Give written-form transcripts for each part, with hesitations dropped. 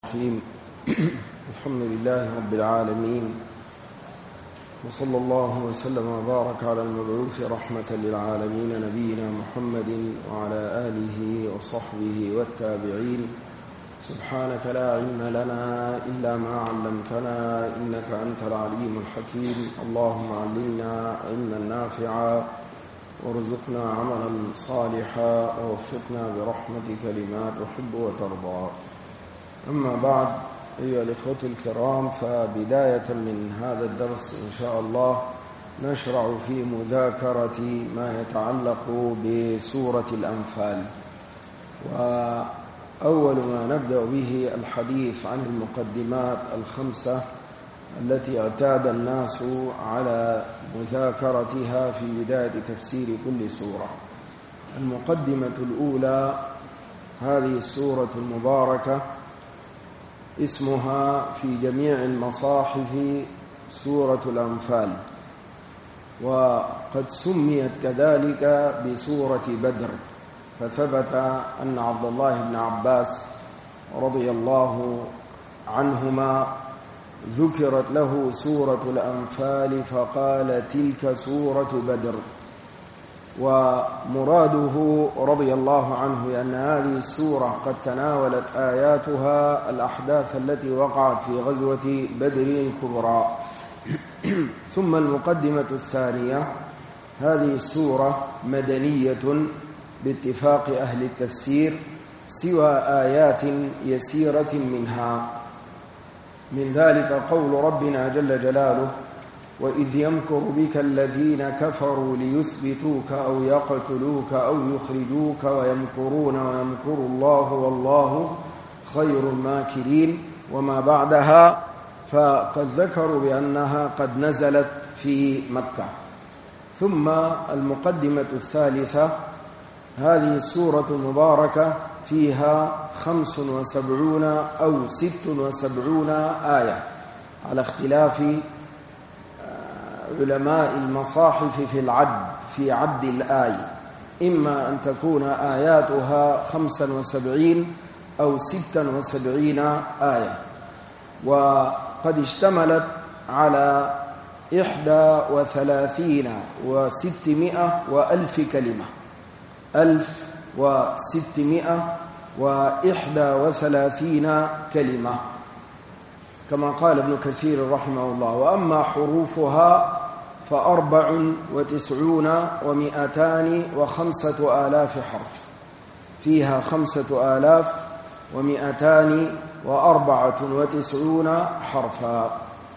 الرحيم. الحمد لله رب العالمين، وصلى الله وسلم وبارك على المبعوث رحمة للعالمين نبينا محمد وعلى آله وصحبه والتابعين. سبحانك لا علم لنا إلا ما علمتنا إنك أنت العليم الحكيم. اللهم علمنا علما نافعا وارزقنا عملا صالحا ووفقنا برحمتك لما تحب وترضى. أما بعد، أيها الإخوة الكرام، فبداية من هذا الدرس إن شاء الله نشرع في مذاكرة ما يتعلق بسورة الأنفال. وأول ما نبدأ به الحديث عن المقدمات الخمسة التي اعتاد الناس على مذاكرتها في بداية تفسير كل سورة. المقدمة الأولى: هذه السورة المباركة اسمها في جميع المصاحف سورة الأنفال، وقد سميت كذلك بسورة بدر، فثبت أن عبد الله بن عباس رضي الله عنهما ذكرت له سورة الأنفال فقال: تلك سورة بدر. ومراده رضي الله عنه لأن هذه السورة قد تناولت آياتها الأحداث التي وقعت في غزوة بدر الكبرى. ثم المقدمة الثانية: هذه السورة مدنية باتفاق أهل التفسير، سوى آيات يسيرة منها، من ذلك قول ربنا جل جلاله: وإذ يمكر بك الذين كفروا ليثبتوك أو يقتلوك أو يخرجوك ويمكرون ويمكر الله والله خير الماكرين. وما بعدها فقد ذكروا بأنها قد نزلت في مكة. ثم المقدمة الثالثة: هذه السورة المباركة فيها 75 أو 76 آية على اختلاف علماء المصاحف في عد الآية، إما أن تكون آياتها 75 أو 76 آية. وقد اشتملت على 31 و600 وألف كلمة، 1631 كلمة كما قال ابن كثير رحمه الله. وأما حروفها ف94 و205 حرف، فيها 5294 حرفا.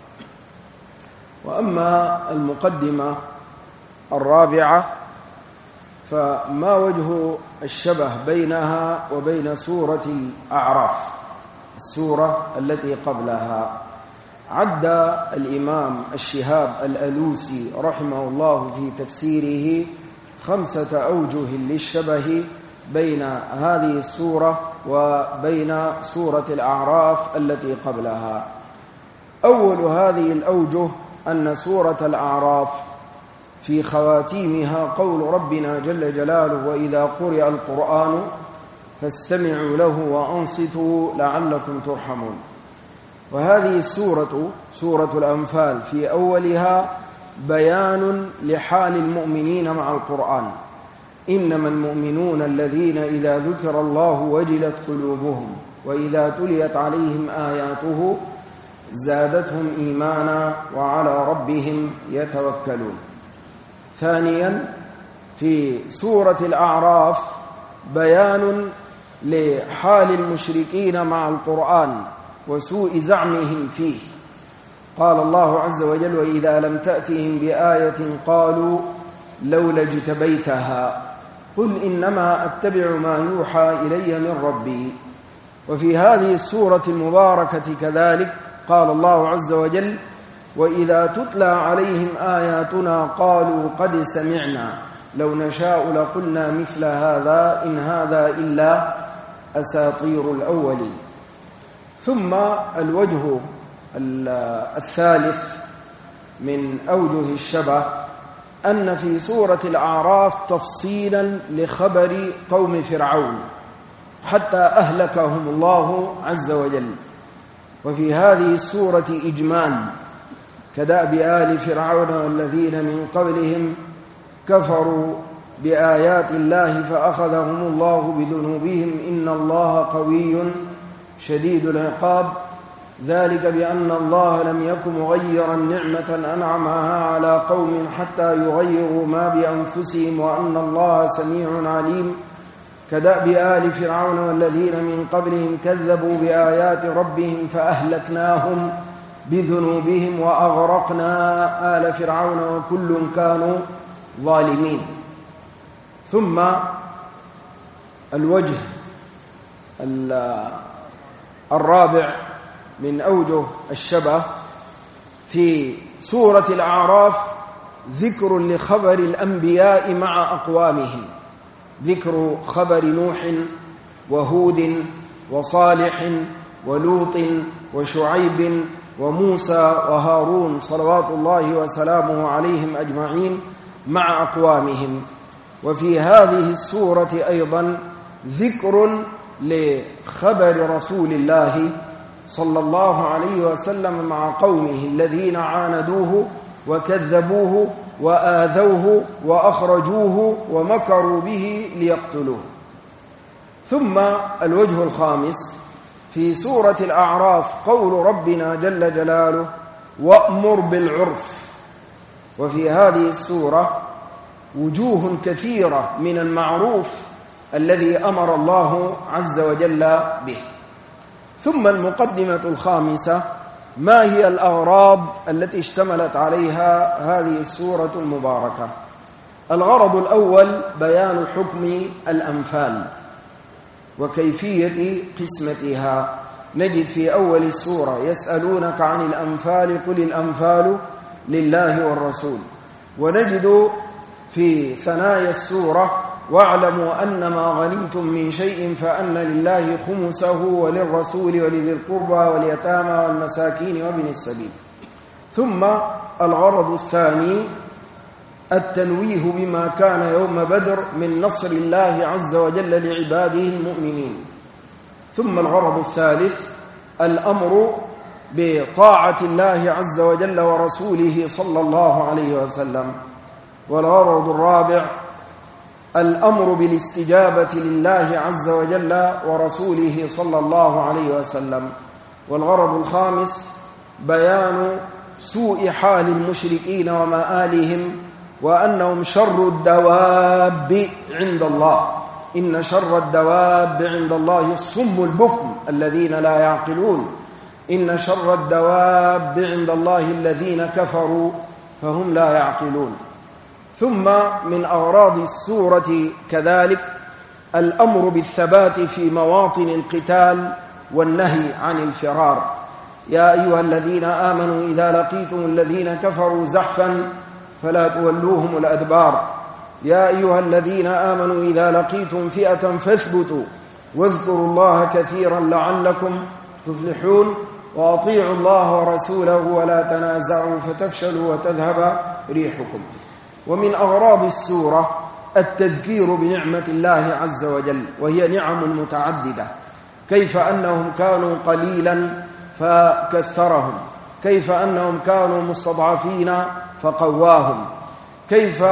وأما المقدمة الرابعة فما وجه الشبه بينها وبين سورة الأعراف، السورة التي قبلها؟ عد الإمام الشهاب الألوسي رحمه الله في تفسيره 5 أوجه للشبه بين هذه السورة وبين سورة الأعراف التي قبلها. أول هذه الأوجه أن سورة الأعراف في خواتيمها قول ربنا جل جلاله: وإذا قرئ القرآن فاستمعوا له وأنصتوا لعلكم ترحمون. وهذه السورة سورة الأنفال في أولها بيان لحال المؤمنين مع القرآن: إنما المؤمنون الذين إذا ذكر الله وجلت قلوبهم وإذا تليت عليهم آياته زادتهم إيمانا وعلى ربهم يتوكلون. ثانيا في سورة الأعراف بيان لحال المشركين مع القرآن وسوء زعمهم فيه. قال الله عز وجل: وإذا لم تأتهم بآية قالوا لولا اجتبيتها قل إنما أتبع ما يوحى إلي من ربي. وفي هذه السورة المباركة كذلك قال الله عز وجل: وإذا تتلى عليهم آياتنا قالوا قد سمعنا لو نشاء لقلنا مثل هذا إن هذا إلا أساطير الأولين. ثم الوجه الثالث من أوجه الشبه أن في سورة الأعراف تفصيلا لخبر قوم فرعون حتى أهلكهم الله عز وجل، وفي هذه السورة إجمال كدأب آل فرعون والذين من قبلهم كفروا بآيات الله فأخذهم الله بذنوبهم إن الله قوي شديد العقاب ذلك بأن الله لم يكن مغيرا نعمة أنعمها على قوم حتى يغيروا ما بأنفسهم وأن الله سميع عليم كدأب آل فرعون والذين من قبلهم كذبوا بآيات ربهم فأهلكناهم بذنوبهم وأغرقنا آل فرعون وكل كانوا ظالمين. ثم الوجه الرابع من أوجه الشبه في سورة الأعراف ذكر لخبر الأنبياء مع أقوامهم، ذكر خبر نوح وهود وصالح ولوط وشعيب وموسى وهارون صلوات الله وسلامه عليهم أجمعين مع أقوامهم. وفي هذه السورة أيضا ذكر لخبر رسول الله صلى الله عليه وسلم مع قومه الذين عاندوه وكذبوه وآذوه وأخرجوه ومكروا به ليقتلوه. ثم الوجه الخامس في سورة الأعراف قول ربنا جل جلاله وأمر بالعرف. وفي هذه السورة وجوه كثيرة من المعروف الذي أمر الله عز وجل به. ثم المقدمة الخامسة ما هي الأغراض التي اشتملت عليها هذه السورة المباركة؟ الغرض الأول بيان حكم الأنفال وكيفية قسمتها. نجد في أول السورة يسألونك عن الأنفال قل الأنفال لله والرسول، ونجد في ثنايا السورة واعلموا أن ما غنمتم من شيء فأن لله خمسه وللرسول ولذي القربى واليتامى والمساكين وابن السبيل. ثم الغرض الثاني التنويه بما كان يوم بدر من نصر الله عز وجل لعباده المؤمنين. ثم الغرض الثالث الأمر بطاعة الله عز وجل ورسوله صلى الله عليه وسلم. والغرض الرابع الأمر بالاستجابة لله عز وجل ورسوله صلى الله عليه وسلم. والغرض الخامس بيان سوء حال المشركين ومآلهم وأنهم شر الدواب عند الله، إن شر الدواب عند الله الصم البكم الذين لا يعقلون، إن شر الدواب عند الله الذين كفروا فهم لا يعقلون. ثم من أغراض السورة كذلك الأمر بالثبات في مواطن القتال والنهي عن الفرار. يا أيها الذين آمنوا إذا لقيتم الذين كفروا زحفا فلا تولوهم الأدبار. يا أيها الذين آمنوا إذا لقيتم فئة فاثبتوا واذكروا الله كثيرا لعلكم تفلحون وأطيعوا الله ورسوله ولا تنازعوا فتفشلوا وتذهب ريحكم. ومن أغراض السورة التذكير بنعمة الله عز وجل، وهي نعم متعددة، كيف أنهم كانوا قليلا فكثرهم، كيف أنهم كانوا مستضعفين فقواهم، كيف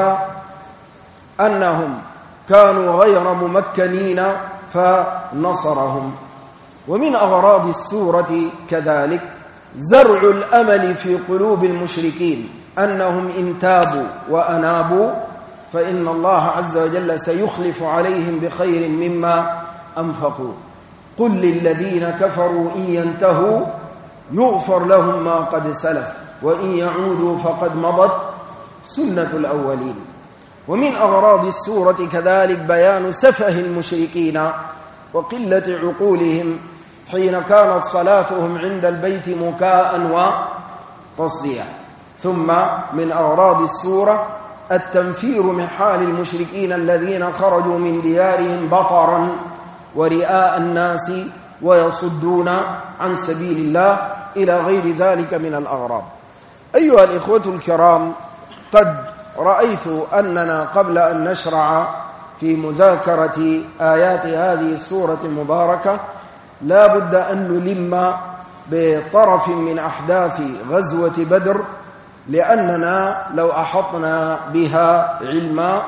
أنهم كانوا غير ممكنين فنصرهم. ومن أغراض السورة كذلك زرع الأمل في قلوب المشركين أنهم إن تابوا وأنابوا فإن الله عز وجل سيخلف عليهم بخير مما أنفقوا. قل للذين كفروا إن ينتهوا يغفر لهم ما قد سلف وإن يعودوا فقد مضت سنة الأولين. ومن أغراض السورة كذلك بيان سفه المشركين وقلة عقولهم حين كانت صلاتهم عند البيت مكاء وتصديع. ثم من أغراض السورة التنفير من حال المشركين الذين خرجوا من ديارهم بطرا ورئاء الناس ويصدون عن سبيل الله إلى غير ذلك من الأغراض. أيها الإخوة الكرام، قد رأيت أننا قبل أن نشرع في مذاكرة آيات هذه السورة المباركة لا بد أن نلم بطرف من أحداث غزوة بدر، لأننا لو أحطنا بها علما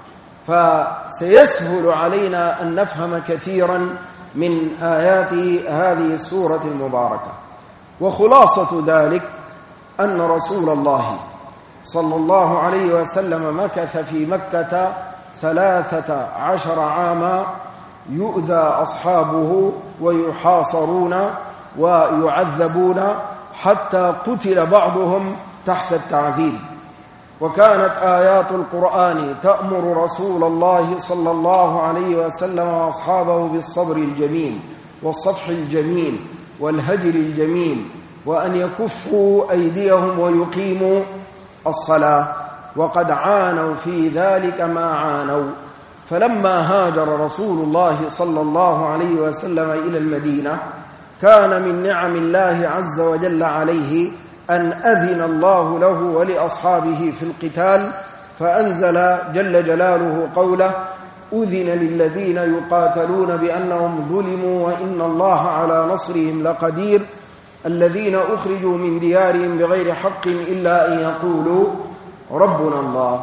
فسيسهل علينا أن نفهم كثيرا من آيات هذه السورة المباركة. وخلاصة ذلك أن رسول الله صلى الله عليه وسلم مكث في مكة 13 عاما يؤذى أصحابه ويحاصرون ويعذبون حتى قتل بعضهم تحت التعذيب. وكانت آيات القرآن تأمر رسول الله صلى الله عليه وسلم وأصحابه بالصبر الجميل والصفح الجميل والهجر الجميل، وأن يكفوا أيديهم ويقيموا الصلاة، وقد عانوا في ذلك ما عانوا. فلما هاجر رسول الله صلى الله عليه وسلم إلى المدينة كان من نعم الله عز وجل عليه أن أذن الله له ولأصحابه في القتال، فأنزل جل جلاله قوله: أذن للذين يقاتلون بأنهم ظلموا وإن الله على نصرهم لقدير، الذين أخرجوا من ديارهم بغير حق إلا أن يقولوا ربنا الله.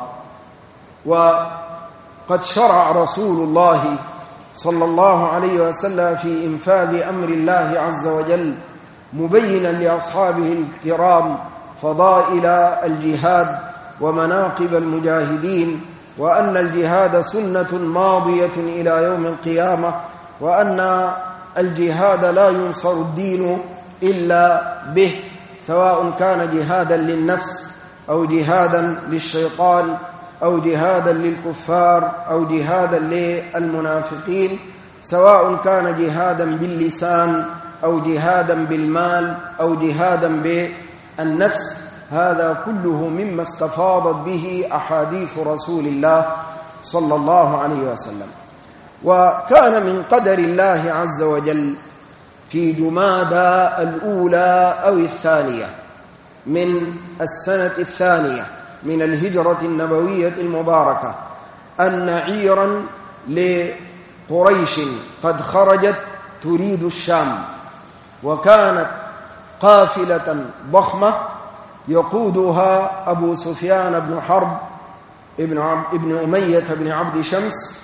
وقد شرع رسول الله صلى الله عليه وسلم في إنفاذ أمر الله عز وجل، مبينا لأصحابه الكرام فضائل الجهاد ومناقب المجاهدين، وأن الجهاد سنة ماضية إلى يوم القيامة، وأن الجهاد لا ينصر الدين إلا به، سواء كان جهادا للنفس أو جهادا للشيطان أو جهادا للكفار أو جهادا للمنافقين، سواء كان جهادا باللسان أو جهادا بالمال أو جهادا بالنفس. هذا كله مما استفاضت به أحاديث رسول الله صلى الله عليه وسلم. وكان من قدر الله عز وجل في جمادى الأولى أو الثانية من السنة الثانية من الهجرة النبوية المباركة أن عيرا لقريش قد خرجت تريد الشام، وكانت قافلة ضخمة يقودها أبو سفيان بن حرب ابن أمية بن عبد شمس،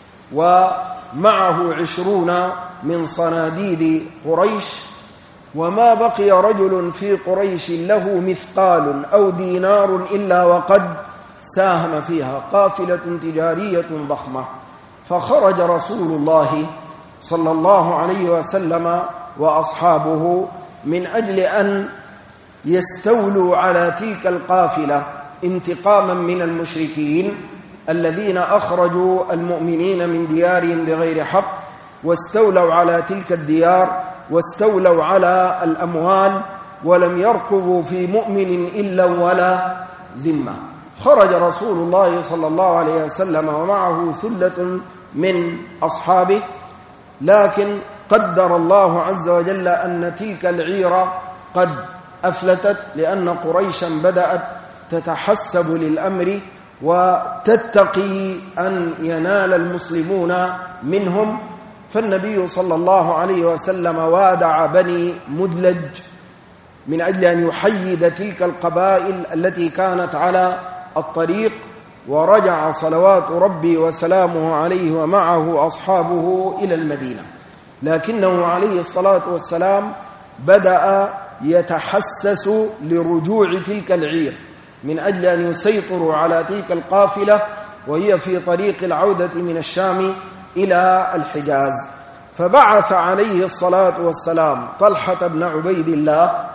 ومعه 20 من صناديد قريش، وما بقي رجل في قريش له مثقال أو دينار إلا وقد ساهم فيها، قافلة تجارية ضخمة. فخرج رسول الله صلى الله عليه وسلم وأصحابه من أجل أن يستولوا على تلك القافلة انتقاما من المشركين الذين أخرجوا المؤمنين من ديارهم بغير حق، واستولوا على تلك الديار واستولوا على الأموال، ولم يرقبوا في مؤمن إلا ولا ذمة. خرج رسول الله صلى الله عليه وسلم ومعه ثلة من أصحابه، لكن قدر الله عز وجل أن تلك العيرة قد أفلتت، لأن قريشا بدأت تتحسب للأمر وتتقي أن ينال المسلمون منهم. فالنبي صلى الله عليه وسلم وادع بني مدلج من أجل أن يحيد تلك القبائل التي كانت على الطريق، ورجع صلوات ربي وسلامه عليه ومعه أصحابه إلى المدينة. لكنه عليه الصلاة والسلام بدأ يتحسس لرجوع تلك العير من أجل أن يسيطروا على تلك القافلة وهي في طريق العودة من الشام إلى الحجاز. فبعث عليه الصلاة والسلام طلحة بن عبيد الله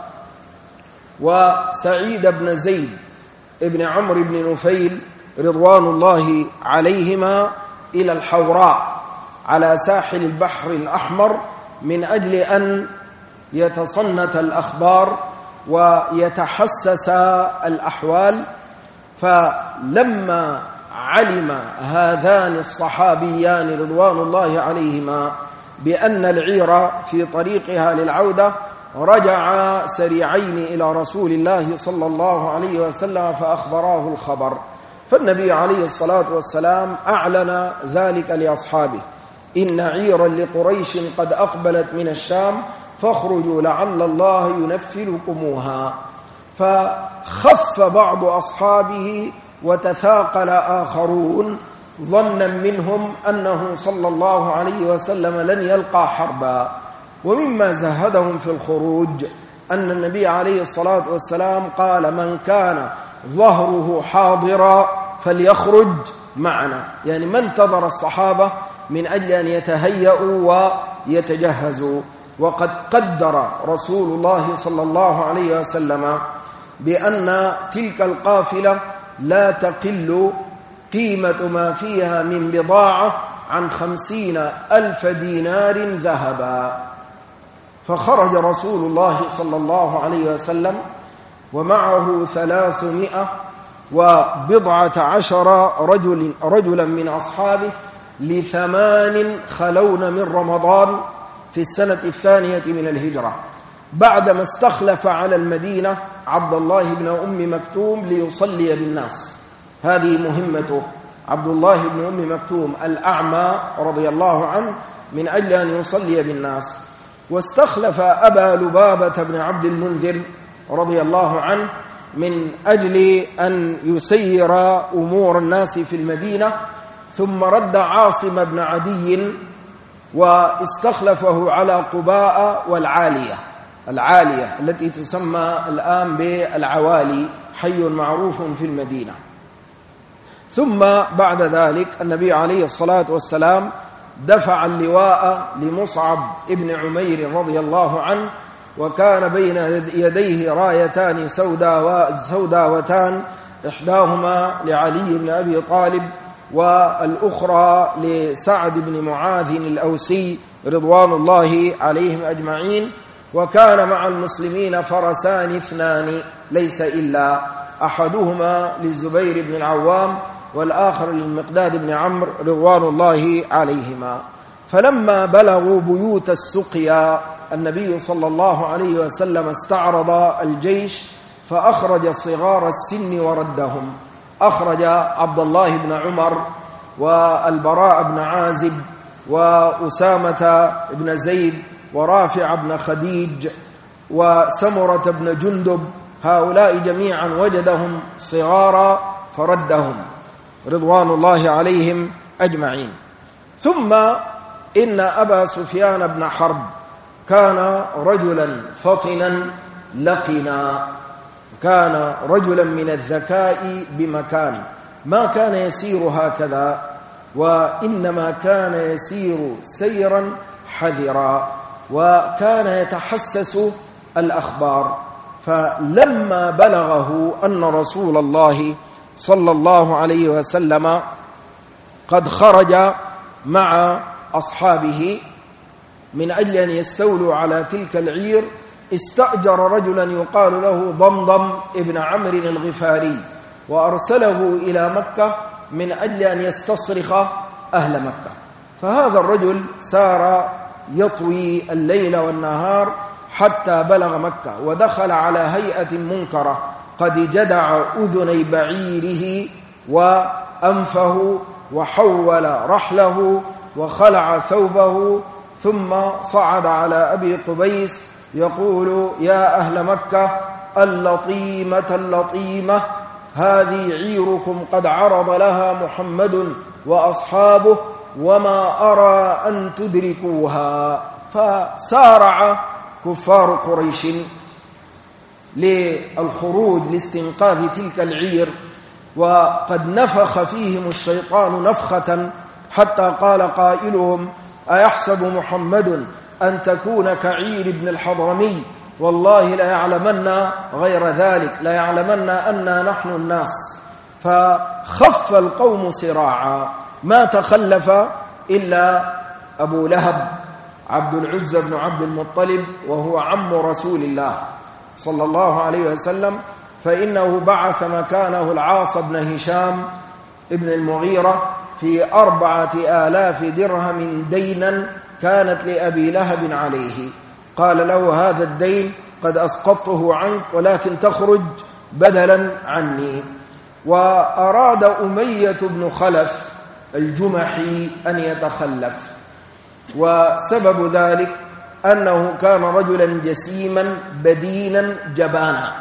وسعيد بن زيد ابن عمرو بن نفيل رضوان الله عليهما إلى الحوراء على ساحل البحر الأحمر من أجل أن يتصنت الأخبار ويتحسس الأحوال. فلما علم هذان الصحابيان رضوان الله عليهما بأن العير في طريقها للعودة رجعا سريعين إلى رسول الله صلى الله عليه وسلم فأخبراه الخبر. فالنبي عليه الصلاة والسلام أعلن ذلك لأصحابه: إن عيرا لقريش قد أقبلت من الشام فاخرجوا لعل الله ينفلكموها. فخف بعض أصحابه وتثاقل آخرون ظنا منهم أنه صلى الله عليه وسلم لن يلقى حربا. ومما زهدهم في الخروج أن النبي عليه الصلاة والسلام قال: من كان ظهره حاضرا فليخرج معنا، يعني ما انتظر الصحابة من أجل أن يتهيئوا ويتجهزوا. وقد قدر رسول الله صلى الله عليه وسلم بأن تلك القافلة لا تقل قيمة ما فيها من بضاعة عن 50,000 دينار ذهبا. فخرج رسول الله صلى الله عليه وسلم ومعه 310 رجلا من أصحابه ل8 خلون من رمضان في السنة 2 من الهجرة، بعدما استخلف على المدينة عبد الله بن أم مكتوم ليصلي بالناس. هذه مهمته، عبد الله بن أم مكتوم الأعمى رضي الله عنه، من أجل أن يصلي بالناس. واستخلف أبا لبابة بن عبد المنذر رضي الله عنه من أجل أن يسير أمور الناس في المدينة. ثم رد عاصم بن عدي واستخلفه على قباء العالية التي تسمى الآن بالعوالي، حي معروف في المدينة. ثم بعد ذلك النبي عليه الصلاة والسلام دفع اللواء لمصعب ابن عمير رضي الله عنه، وكان بين يديه رايتان سوداوتان، إحداهما لعلي بن أبي طالب والأخرى لسعد بن معاذ الأوسي رضوان الله عليهم أجمعين. وكان مع المسلمين فرسان 2 ليس إلا، أحدهما للزبير بن العوام والآخر للمقداد بن عمرو رضوان الله عليهما. فلما بلغوا بيوت السقيا النبي صلى الله عليه وسلم استعرض الجيش فأخرج صغار السن وردهم. أخرج عبد الله بن عمر والبراء بن عازب وأسامة بن زيد ورافع بن خديج وسمرة بن جندب، هؤلاء جميعا وجدهم صغارا فردهم رضوان الله عليهم أجمعين. ثم إن أبا سفيان بن حرب كان رجلا فطنا لقنا، كان رجلا من الذكاء بمكان، ما كان يسير هكذا، وإنما كان يسير سيرا حذرا، وكان يتحسس الأخبار. فلما بلغه أن رسول الله صلى الله عليه وسلم قد خرج مع أصحابه من أجل أن يستولوا على تلك العير، استأجر رجلا يقال له ضمضم ابن عمرو الغفاري، وأرسله إلى مكة من أجل أن يستصرخ أهل مكة. فهذا الرجل سار يطوي الليل والنهار حتى بلغ مكة، ودخل على هيئة منكرة، قد جدع أذني بعيره وأنفه وحول رحله وخلع ثوبه، ثم صعد على أبي قبيس يقول: يا أهل مكة، اللطيمة هذه عيركم قد عرض لها محمد وأصحابه وما أرى أن تدركوها. فسارع كفار قريش للخروج لاستنقاذ تلك العير، وقد نفخ فيهم الشيطان نفخة حتى قال قائلهم: أيحسب محمد أن تكون كعير ابن الحضرمي؟ والله لا يعلمن غير ذلك، لا يعلمن أننا نحن الناس. فخف القوم سراعا، ما تخلف إلا أبو لهب عبد العزى بن عبد المطلب، وهو عم رسول الله صلى الله عليه وسلم، فإنه بعث مكانه العاص بن هشام ابن المغيرة في 4000 درهم دينا كانت لأبي لهب عليه. قال له: هذا الدين قد أسقطته عنك، ولكن تخرج بدلا عني. وأراد أمية بن خلف الجمحي أن يتخلف، وسبب ذلك أنه كان رجلا جسيما بدينا جبانا.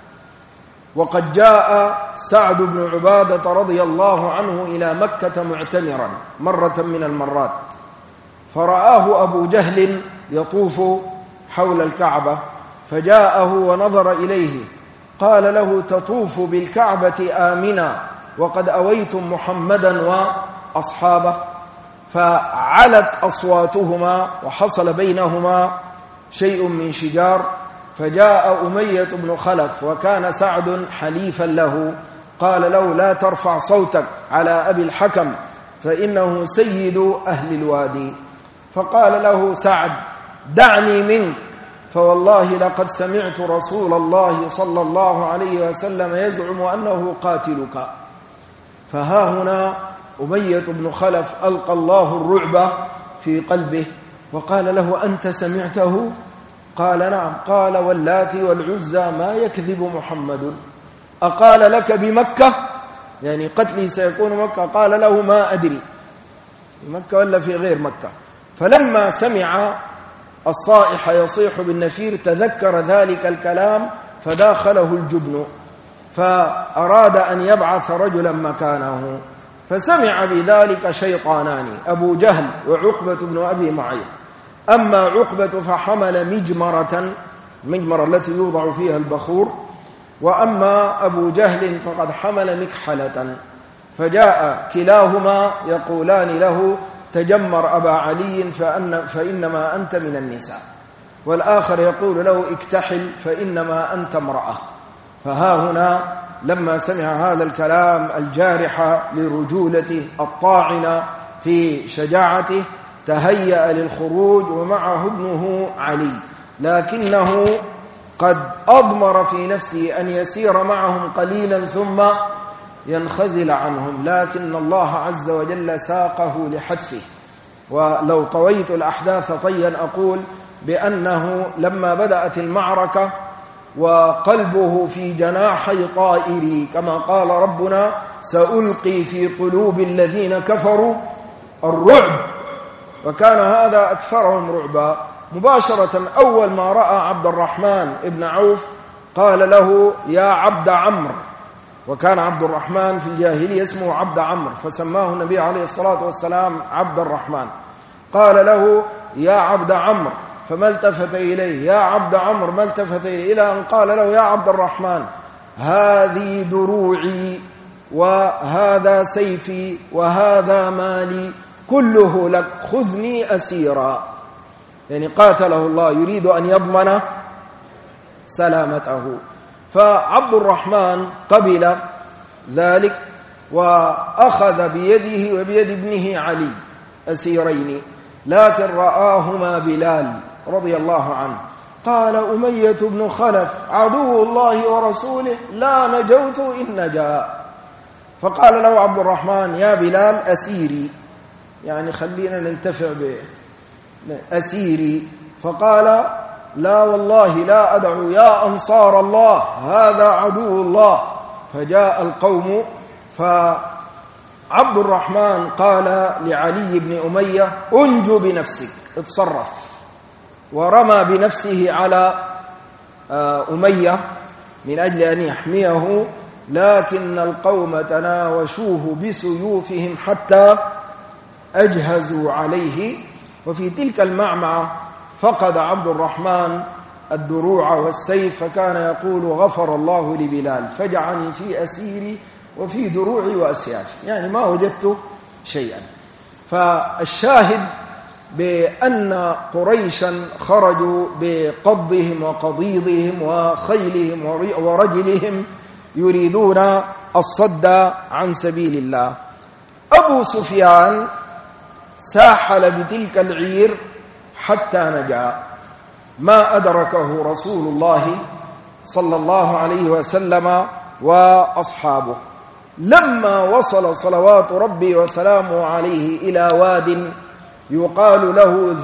وقد جاء سعد بن عبادة رضي الله عنه إلى مكة معتمرا مرة من المرات، فرآه أبو جهل يطوف حول الكعبة، فجاءه ونظر إليه قال له: تطوف بالكعبة آمنا وقد أويتم محمدا وأصحابه. فعلت أصواتهما وحصل بينهما شيء من شجار، فجاء أمية بن خلف وكان سعد حليفا له، قال له: لا ترفع صوتك على أبي الحكم فإنه سيد أهل الوادي. فقال له سعد: دعني منك، فوالله لقد سمعت رسول الله صلى الله عليه وسلم يزعم أنه قاتلك. فها هنا أمية بن خلف ألقى الله الرعب في قلبه وقال له: أنت سمعته؟ قال: نعم. قال: واللات والعزى ما يكذب محمد، أقال لك بمكة؟ يعني قتلي سيكون مكة؟ قال له: ما أدري مكة ولا في غير مكة. فلما سمع الصائح يصيح بالنفير تذكر ذلك الكلام فداخله الجبن، فأراد أن يبعث رجلا مكانه، فسمع بذلك شيطانان: أبو جهل وعقبة بن أبي معيط. أما عقبة فحمل مجمرة التي يوضع فيها البخور، وأما أبو جهل فقد حمل مكحلة. فجاء كلاهما يقولان له: تجمر أبا علي فإنما أنت من النساء، والآخر يقول له: اكتحل فإنما أنت امرأة. فها هنا لما سمع هذا الكلام الجارح لرجولته الطاعنة في شجاعته تهيأ للخروج ومعه ابنه علي، لكنه قد أضمر في نفسه أن يسير معهم قليلا ثم ينخزل عنهم، لكن الله عز وجل ساقه لحتفه. ولو طويت الأحداث طيا أقول بأنه لما بدأت المعركة وقلبه في جناحي طائري كما قال ربنا: سألقي في قلوب الذين كفروا الرعب، وكان هذا أكثرهم رعبا. مباشرة أول ما رأى عبد الرحمن ابن عوف قال له: يا عبد عمرو، وكان عبد الرحمن في الجاهلية اسمه عبد عمرو، فسماه النبي عليه الصلاة والسلام عبد الرحمن. قال له: يا عبد عمرو، فما التفت إليه، يا عبد عمرو، ما التفت إليه، إلى أن قال له: يا عبد الرحمن، هذه دروعي وهذا سيفي وهذا مالي كله لك، خذني أسيرا. يعني قاتله الله يريد أن يضمن سلامته. فعبد الرحمن قبل ذلك وأخذ بيده وبيد ابنه علي أسيرين، لكن رآهما بلال رضي الله عنه. قال أمية بن خلف: عدو الله ورسوله لا نجوت إن نجا. فقال له عبد الرحمن: يا بلال أسيري، يعني خلينا ننتفع بأسيري. فقال: لا والله لا أدعو يا أنصار الله، هذا عدو الله. فجاء القوم، فعبد الرحمن قال لعلي بن أمية: أنجو بنفسك، اتصرف، ورمى بنفسه على أمية من أجل أن يحميه، لكن القوم تناوشوه بسيوفهم حتى أجهزوا عليه. وفي تلك المعمعة فقد عبد الرحمن الدروع والسيف، فكان يقول: غفر الله لبلال فجعني في أسيري وفي دروعي وأسيافي، يعني ما وجدت شيئا. فالشاهد بأن قريشا خرجوا بقضهم وقضيضهم وخيلهم ورجلهم يريدون الصد عن سبيل الله. أبو سفيان ساحل بتلك العير حتى نجا، ما أدركه رسول الله صلى الله عليه وسلم وأصحابه. لما وصل صلوات ربي وسلامه عليه إلى واد يقال له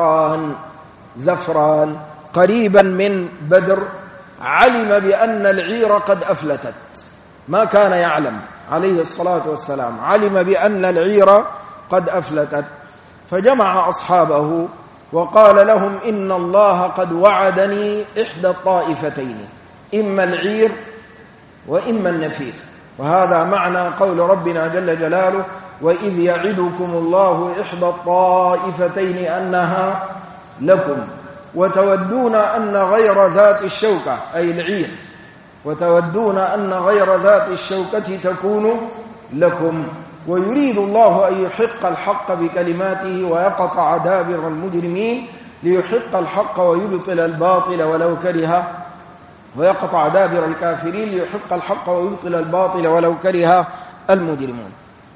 زفران قريبا من بدر، علم بأن العير قد أفلتت، ما كان يعلم عليه الصلاة والسلام، علم بأن العير قد أفلتت، فجمع أصحابه وقال لهم إن الله قد وعدني إحدى الطائفتين، إما العير وإما النفير. وهذا معنى قول ربنا جل جلاله: وإذ يعدكم الله إحدى الطائفتين أنها لكم وتودون أن غير ذات الشوكة، أي العير، وتودون أن غير ذات الشوكة تكون لكم. ويريد الله أن يحق الحق بكلماته ويقطع دابر المجرمين ليحق الحق ويبطل الباطل ولو كره، ويقطع دابر الكافرين ليحق الحق ويبطل الباطل ولو كره المجرمون.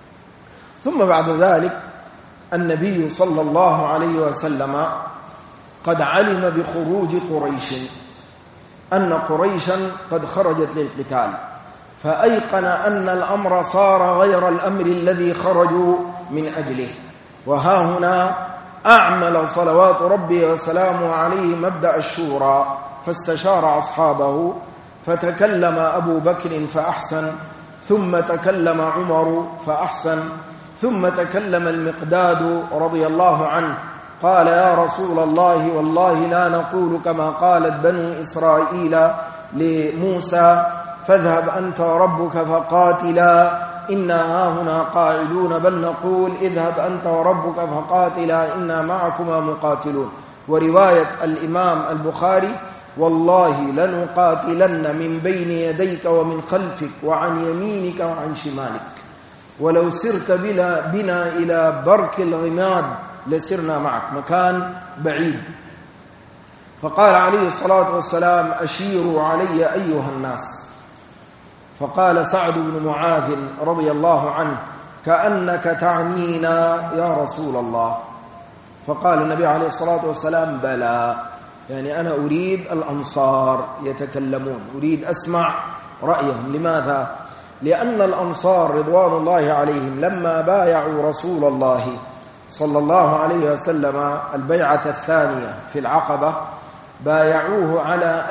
ثم بعد ذلك النبي صلى الله عليه وسلم قد علم بخروج قريش، أن قريشا قد خرجت للقتال، فأيقن أن الأمر صار غير الأمر الذي خرجوا من أجله. وها هنا أعمل صلوات ربي وسلامه عليه مبدأ الشورى، فاستشار أصحابه، فتكلم أبو بكر فأحسن، ثم تكلم عمر فأحسن، ثم تكلم المقداد رضي الله عنه، قال: يا رسول الله، والله لا نقول كما قالت بنو إسرائيل لموسى: فاذهب أنت وربك فقاتلا إنا هاهنا قاعدون، بل نقول: اذهب أنت وربك فقاتلا إنا معكما مقاتلون. ورواية الإمام البخاري: والله لنقاتلن من بين يديك ومن خلفك وعن يمينك وعن شمالك، ولو سرت بنا إلى برك الغماد لسرنا معك، مكان بعيد. فقال عليه الصلاة والسلام: أشيروا علي أيها الناس. فقال سعد بن معاذ رضي الله عنه: كأنك تعنينا يا رسول الله. فقال النبي عليه الصلاة والسلام: بلى، يعني أنا أريد الأنصار يتكلمون، أريد أسمع رأيهم. لماذا؟ لأن الأنصار رضوان الله عليهم لما بايعوا رسول الله صلى الله عليه وسلم البيعة الثانية في العقبة، بايعوه على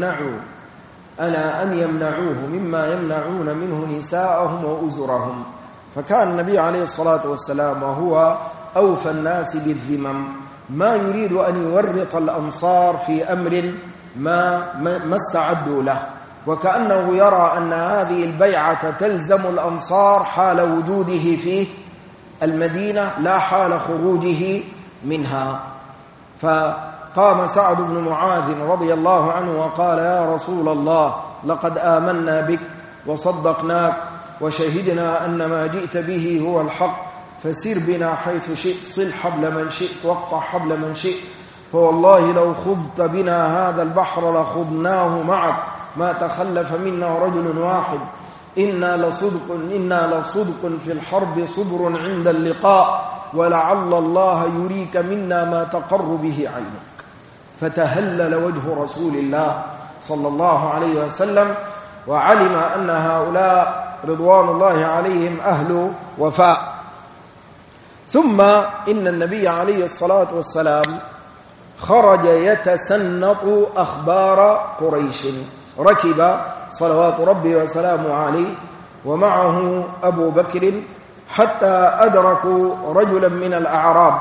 أن يمنعوه مما يمنعون منه نساءهم وأزرهم. فكان النبي عليه الصلاة والسلام وهو أوفى الناس بالذمم ما يريد أن يورط الأنصار في أمر ما استعدوا له، وكأنه يرى أن هذه البيعة تلزم الأنصار حال وجوده في المدينة لا حال خروجه منها. فقام سعد بن معاذ رضي الله عنه وقال: يا رسول الله، لقد آمنا بك وصدقناك وشهدنا أن ما جئت به هو الحق، فسر بنا حيث شئت، صل حبل من شئت واقطع حبل من شئت، فوالله لو خضت بنا هذا البحر لخضناه معك، ما تخلف منا رجل واحد، إنا لصدق في الحرب، صبر عند اللقاء، ولعل الله يريك منا ما تقر به عينك. فتهلل وجه رسول الله صلى الله عليه وسلم، وعلم أن هؤلاء رضوان الله عليهم أهل وفاء. ثم إن النبي عليه الصلاة والسلام خرج يتسنط أخبار قريش، ركب صلوات ربي وسلامه عليه ومعه أبو بكر حتى أدركوا رجلا من الأعراب،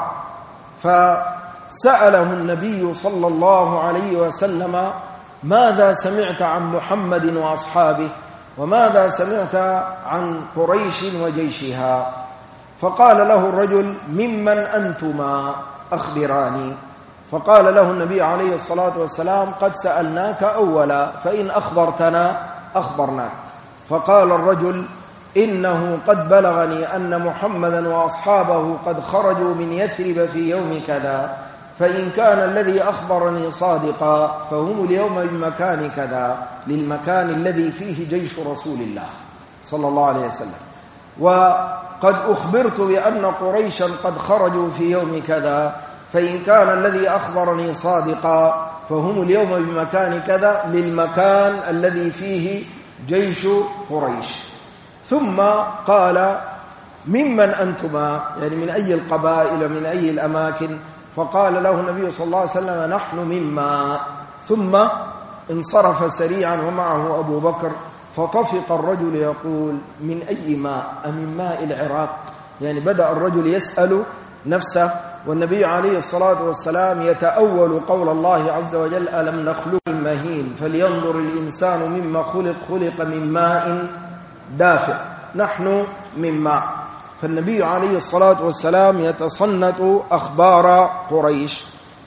فسأله النبي صلى الله عليه وسلم: ماذا سمعت عن محمد وأصحابه، وماذا سمعت عن قريش وجيشها؟ فقال له الرجل: ممن أنتما أخبراني. فقال له النبي عليه الصلاة والسلام: قد سألناك أولا، فإن أخبرتنا أخبرناك. فقال الرجل: إنه قد بلغني أن محمدا وأصحابه قد خرجوا من يثرب في يوم كذا، فإن كان الذي أخبرني صادقا فهم اليوم بمكان كذا، للمكان الذي فيه جيش رسول الله صلى الله عليه وسلم، وقد أخبرت بأن قريشا قد خرجوا في يوم كذا، فإن كان الذي أخبرني صادقا فهم اليوم بمكان كذا، للمكان الذي فيه جيش قريش. ثم قال: ممن أنتما، يعني من أي القبائل من أي الأماكن؟ فقال له النبي صلى الله عليه وسلم: نحن مما. ثم انصرف سريعا ومعه أبو بكر، فطفق الرجل يقول: من أي ماء؟ من ماء العراق. يعني بدأ الرجل يسأل نفسه والنبي عليه الصلاة والسلام يتأول قول الله عز وجل: ألم نخلق من مهين فلينظر الإنسان مما خلق من ماء دافئ. نحن من ماء. فالنبي عليه الصلاة والسلام يتصنت أخبار قريش.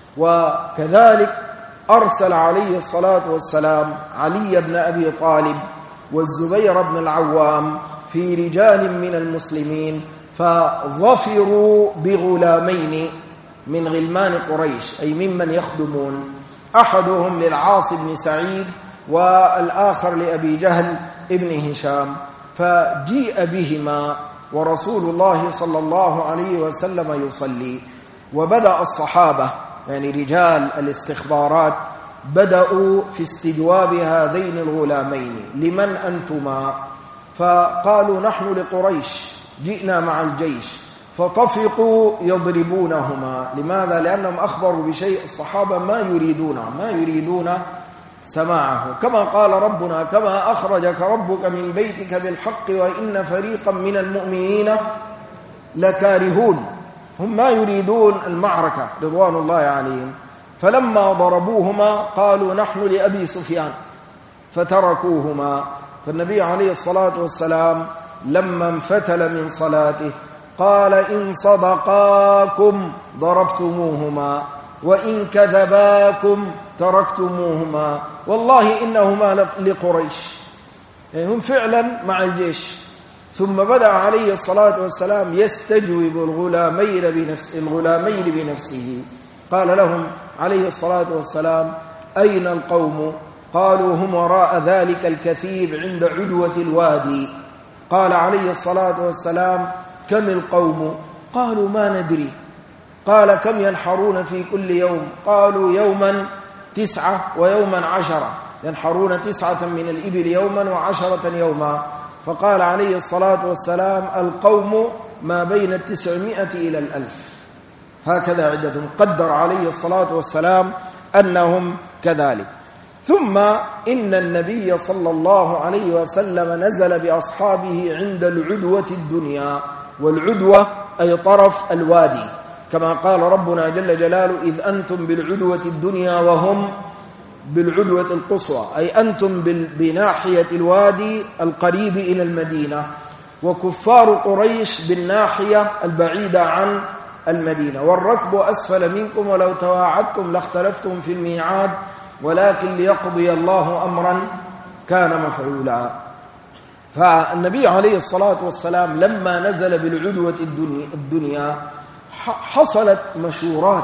وكذلك أرسل عليه الصلاة والسلام علي بن أبي طالب والزبير بن العوام في رجال من المسلمين، فظفروا بغلامين من غلمان قريش، أي ممن يخدمون، أحدهم للعاص بن سعيد والآخر لأبي جهل ابن هشام، فجيء بهما ورسول الله صلى الله عليه وسلم يصلي. وبدأ الصحابة يعني رجال الاستخبارات بدأوا في استجواب هذين الغلامين: لمن أنتما؟ فقالوا: نحن لقريش، جئنا مع الجيش. فطفقوا يضربونهما. لماذا؟ لأنهم أخبروا بشيء الصحابة ما يريدون سماعه، كما قال ربنا: كما أخرجك ربك من بيتك بالحق وإن فريقا من المؤمنين لكارهون. هم ما يريدون المعركة رضوان الله عليهم. فلما ضربوهما قالوا: نحن لأبي سفيان، فتركوهما. فالنبي عليه الصلاة والسلام لما انفتل من صلاته قال: إن صدقاكم ضربتموهما وإن كذباكم تركتموهما، والله إنهما لقريش. يعني هم فعلا مع الجيش. ثم بدأ عليه الصلاة والسلام يستجوب الغلامين بنفسه. قال لهم عليه الصلاة والسلام: أين القوم؟ قالوا: هم وراء ذلك الكثيب عند عدوة الوادي. قال عليه الصلاة والسلام: كم القوم؟ قالوا: ما ندري. قال: كم ينحرون في كل يوم؟ قالوا: يوما 9 ويوما 10، ينحرون 9 من الإبل يوما و10 يوما. فقال عليه الصلاة والسلام: القوم ما بين 900 إلى 1000. هكذا عدتهم. قدر عليه الصلاة والسلام أنهم كذلك. ثم إن النبي صلى الله عليه وسلم نزل بأصحابه عند العدوة الدنيا، والعدوة أي طرف الوادي، كما قال ربنا جل جلاله: إذ أنتم بالعدوة الدنيا وهم بالعدوة القصوى، أي أنتم بناحية الوادي القريب إلى المدينة، وكفار قريش بالناحية البعيدة عن المدينة. والركب أسفل منكم ولو تواعدتم لاختلفتم في الميعاد ولكن ليقضي الله أمرا كان مفعولا. فالنبي عليه الصلاة والسلام لما نزل بالعدوة الدنيا حصلت مشورات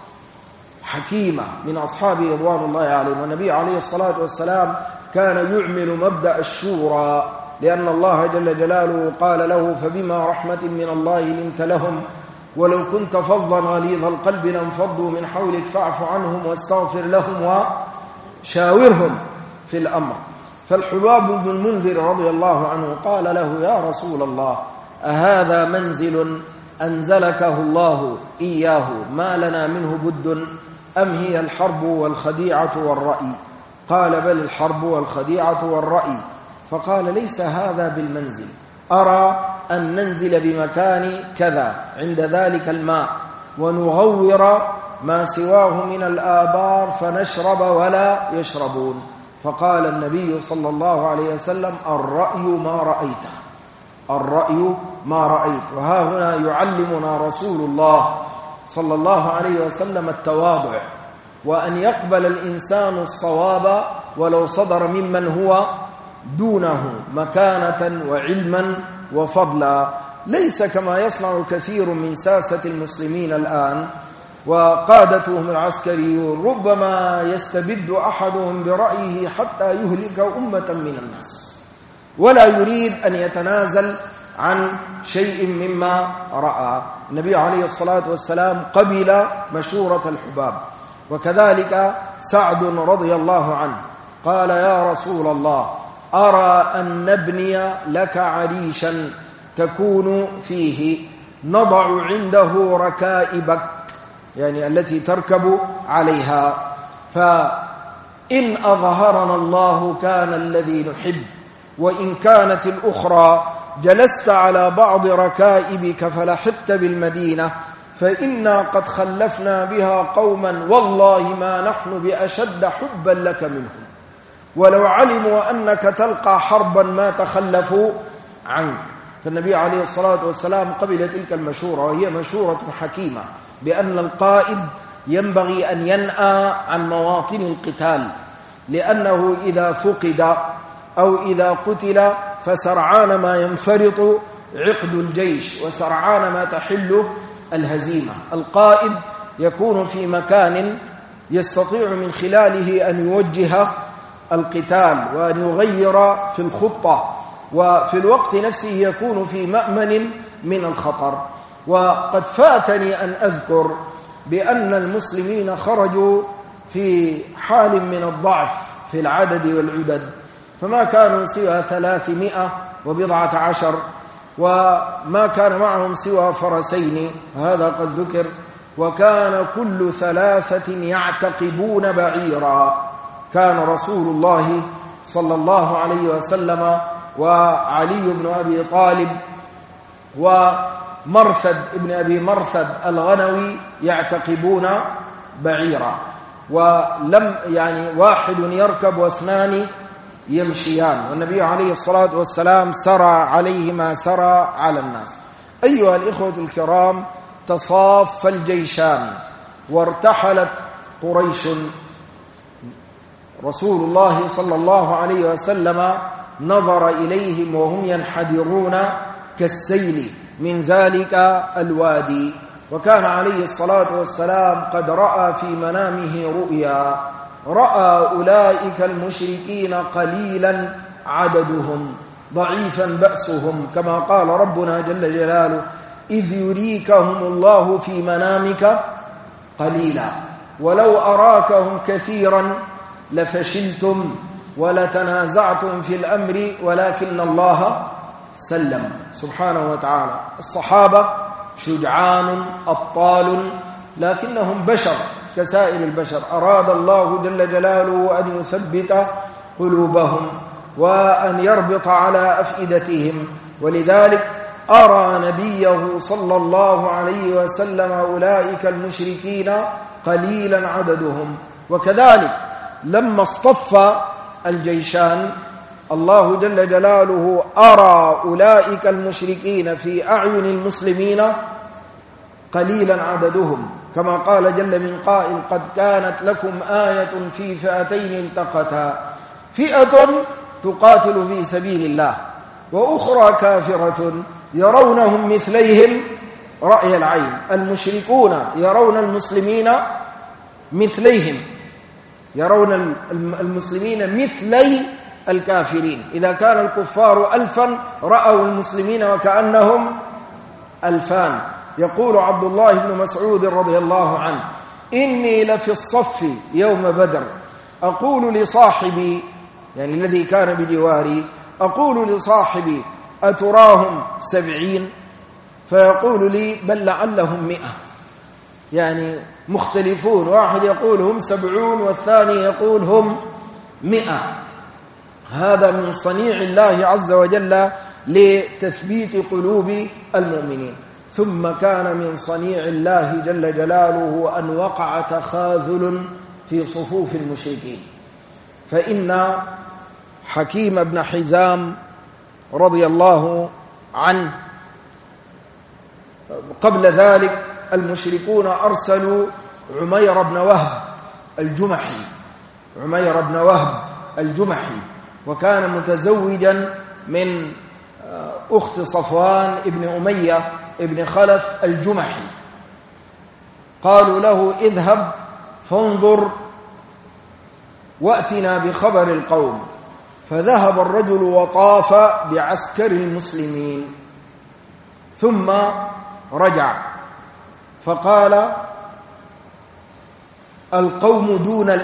حكيمة من أصحابه رضوان الله عليهم. والنبي عليه الصلاة والسلام كان يعمل مبدأ الشورى، لأن الله جل جلاله قال له: فبما رحمة من الله لنت لهم ولو كنت فظا غليظ القلب لانفضوا من حولك فاعف عنهم واستغفر لهم وشاورهم في الأمر. فالحباب بن المنذر رضي الله عنه قال له: يا رسول الله، أهذا منزل أنزلكه الله إياه ما لنا منه بد، أم هي الحرب والخديعة والرأي؟ قال: بل الحرب والخديعة والرأي. فقال: ليس هذا بالمنزل، أرى أن ننزل بمكان كذا عند ذلك الماء ونغور ما سواه من الآبار فنشرب ولا يشربون. فقال النبي صلى الله عليه وسلم: الرأي ما رأيته، الرأي ما رأيت. وها هنا يعلمنا رسول الله صلى الله عليه وسلم التواضع، وأن يقبل الإنسان الصواب ولو صدر ممن هو دونه مكانة وعلما وفضلا، ليس كما يصنع كثير من ساسة المسلمين الآن وقادتهم العسكريون، ربما يستبد أحدهم برأيه حتى يهلك أمة من الناس، ولا يريد أن يتنازل عن شيء مما رأى. النبي عليه الصلاة والسلام قبل مشورة الحباب. وكذلك سعد رضي الله عنه قال: يا رسول الله، أرى أن نبني لك عريشا تكون فيه، نضع عنده ركائبك، يعني التي تركب عليها، فإن أظهرنا الله كان الذي نحب، وإن كانت الأخرى جلست على بعض ركائبك فلحقت بالمدينة فإنا قد خلفنا بها قوما والله ما نحن بأشد حبا لك منهم ولو علموا أنك تلقى حربا ما تخلفوا عنك. فالنبي عليه الصلاة والسلام قبل تلك المشورة، وهي مشورة حكيمة، بأن القائد ينبغي أن ينأى عن مواطن القتال، لأنه إذا فقد أو إذا قتل فسرعان ما ينفرط عقد الجيش وسرعان ما تحل الهزيمة. القائد يكون في مكان يستطيع من خلاله أن يوجه القتال وأن يغير في الخطة، وفي الوقت نفسه يكون في مأمن من الخطر. وقد فاتني أن أذكر بأن المسلمين خرجوا في حال من الضعف في العدد والعدد، فما كانوا سوى 310 وما كان معهم سوى فرسين، هذا قد ذكر، وكان كل 3 يعتقبون بعيرا. كان رسول الله صلى الله عليه وسلم وعلي بن أبي طالب ومرثد ابن أبي مرثد الغنوي يعتقبون بعيرا، ولم واحد يركب واثنان يمشيان، والنبي عليه الصلاة والسلام سرى عليه ما سرى على الناس. أيها الإخوة الكرام، تصاف الجيشان وارتحلت قريش. رسول الله صلى الله عليه وسلم نظر إليهم وهم ينحدرون كالسيل من ذلك الوادي، وكان عليه الصلاة والسلام قد رأى في منامه رؤيا، رأى أولئك المشركين قليلا عددهم ضعيفا بأسهم، كما قال ربنا جل جلاله: إذ يريكهم الله في منامك قليلا ولو أراكهم كثيرا لفشلتم ولتنازعتم في الأمر ولكن الله سلم سبحانه وتعالى. الصحابة شجعان أبطال، لكنهم بشر كسائر البشر، أراد الله جل جلاله أن يثبت قلوبهم وأن يربط على أفئدتهم، ولذلك أرى نبيه صلى الله عليه وسلم أولئك المشركين قليلا عددهم. وكذلك لما اصطف الجيشان الله جل جلاله أرى أولئك المشركين في أعين المسلمين قليلا عددهم، كما قال جل من قائل: قد كانت لكم آية في فئتين التقتا، فئة تقاتل في سبيل الله وأخرى كافرة يرونهم مثليهم رأي العين. المشركون يرون المسلمين مثليهم، يرون المسلمين مثلي الكافرين. إذا كان الكفار 1000 رأوا المسلمين وكأنهم 2000. يقول عبد الله بن مسعود رضي الله عنه: إني لفي الصف يوم بدر أقول لصاحبي، يعني الذي كان بجواري، أقول لصاحبي: أتراهم 70؟ فيقول لي: بل لعلهم 100. يعني مختلفون، واحد يقول هم 70 والثاني يقول هم 100. هذا من صنيع الله عز وجل لتثبيت قلوب المؤمنين. ثم كان من صنيع الله جل جلاله أن وقع تخاذل في صفوف المشركين، فإن حكيم بن حزام رضي الله عنه قبل ذلك المشركون أرسلوا عمير بن وهب الجمحي، وكان متزوجا من أخت صفوان ابن أمية ابن خلف الجمحي. قالوا له: اذهب فانظر وأتنا بخبر القوم. فذهب الرجل وطاف بعسكر المسلمين ثم رجع فقال: القوم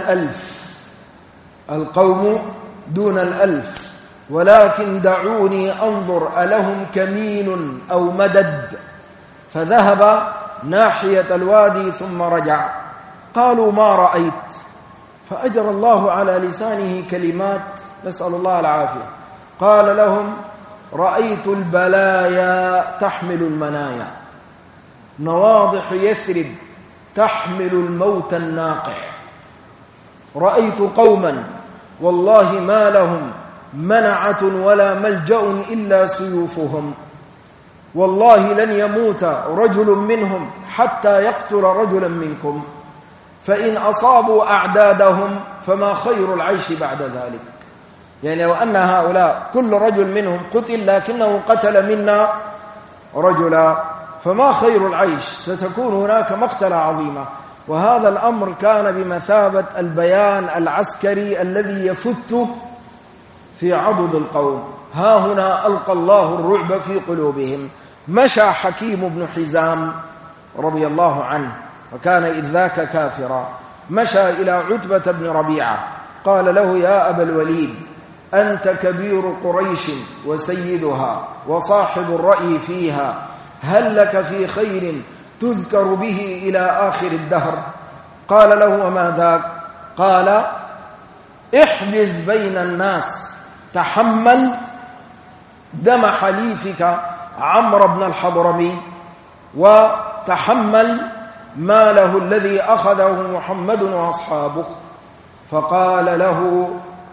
دون 1000 ولكن دعوني أنظر ألهم كمين أو مدد. فذهب ناحية الوادي ثم رجع. قالوا: ما رأيت؟ فأجرى الله على لسانه كلمات نسأل الله العافية. قال لهم: رأيت البلايا تحمل المنايا. نواضح يثرب تحمل الموت الناقع. رأيت قوما والله ما لهم منعة ولا ملجأ إلا سيوفهم، والله لن يموت رجل منهم حتى يقتل رجلا منكم، فإن أصابوا أعدادهم فما خير العيش بعد ذلك. يعني لو أن هؤلاء كل رجل منهم قتل لكنه قتل منا رجلا فما خير العيش، ستكون هناك مقتلة عظيمة. وهذا الأمر كان بمثابة البيان العسكري الذي يفت في عضد القوم. ها هنا ألقى الله الرعب في قلوبهم. مشى حكيم بن حزام رضي الله عنه وكان إذ ذاك كافرا، مشى إلى عتبة بن ربيعة قال له: يا أبا الوليد، أنت كبير قريش وسيدها وصاحب الرأي فيها، هل لك في خير تذكر به إلى آخر الدهر؟ قال له: وما ذاك؟ قال: احجز بين الناس، تحمل دم حليفك عمرو بن الحضرمي، وتحمل ماله الذي أخذه محمد وأصحابه. فقال له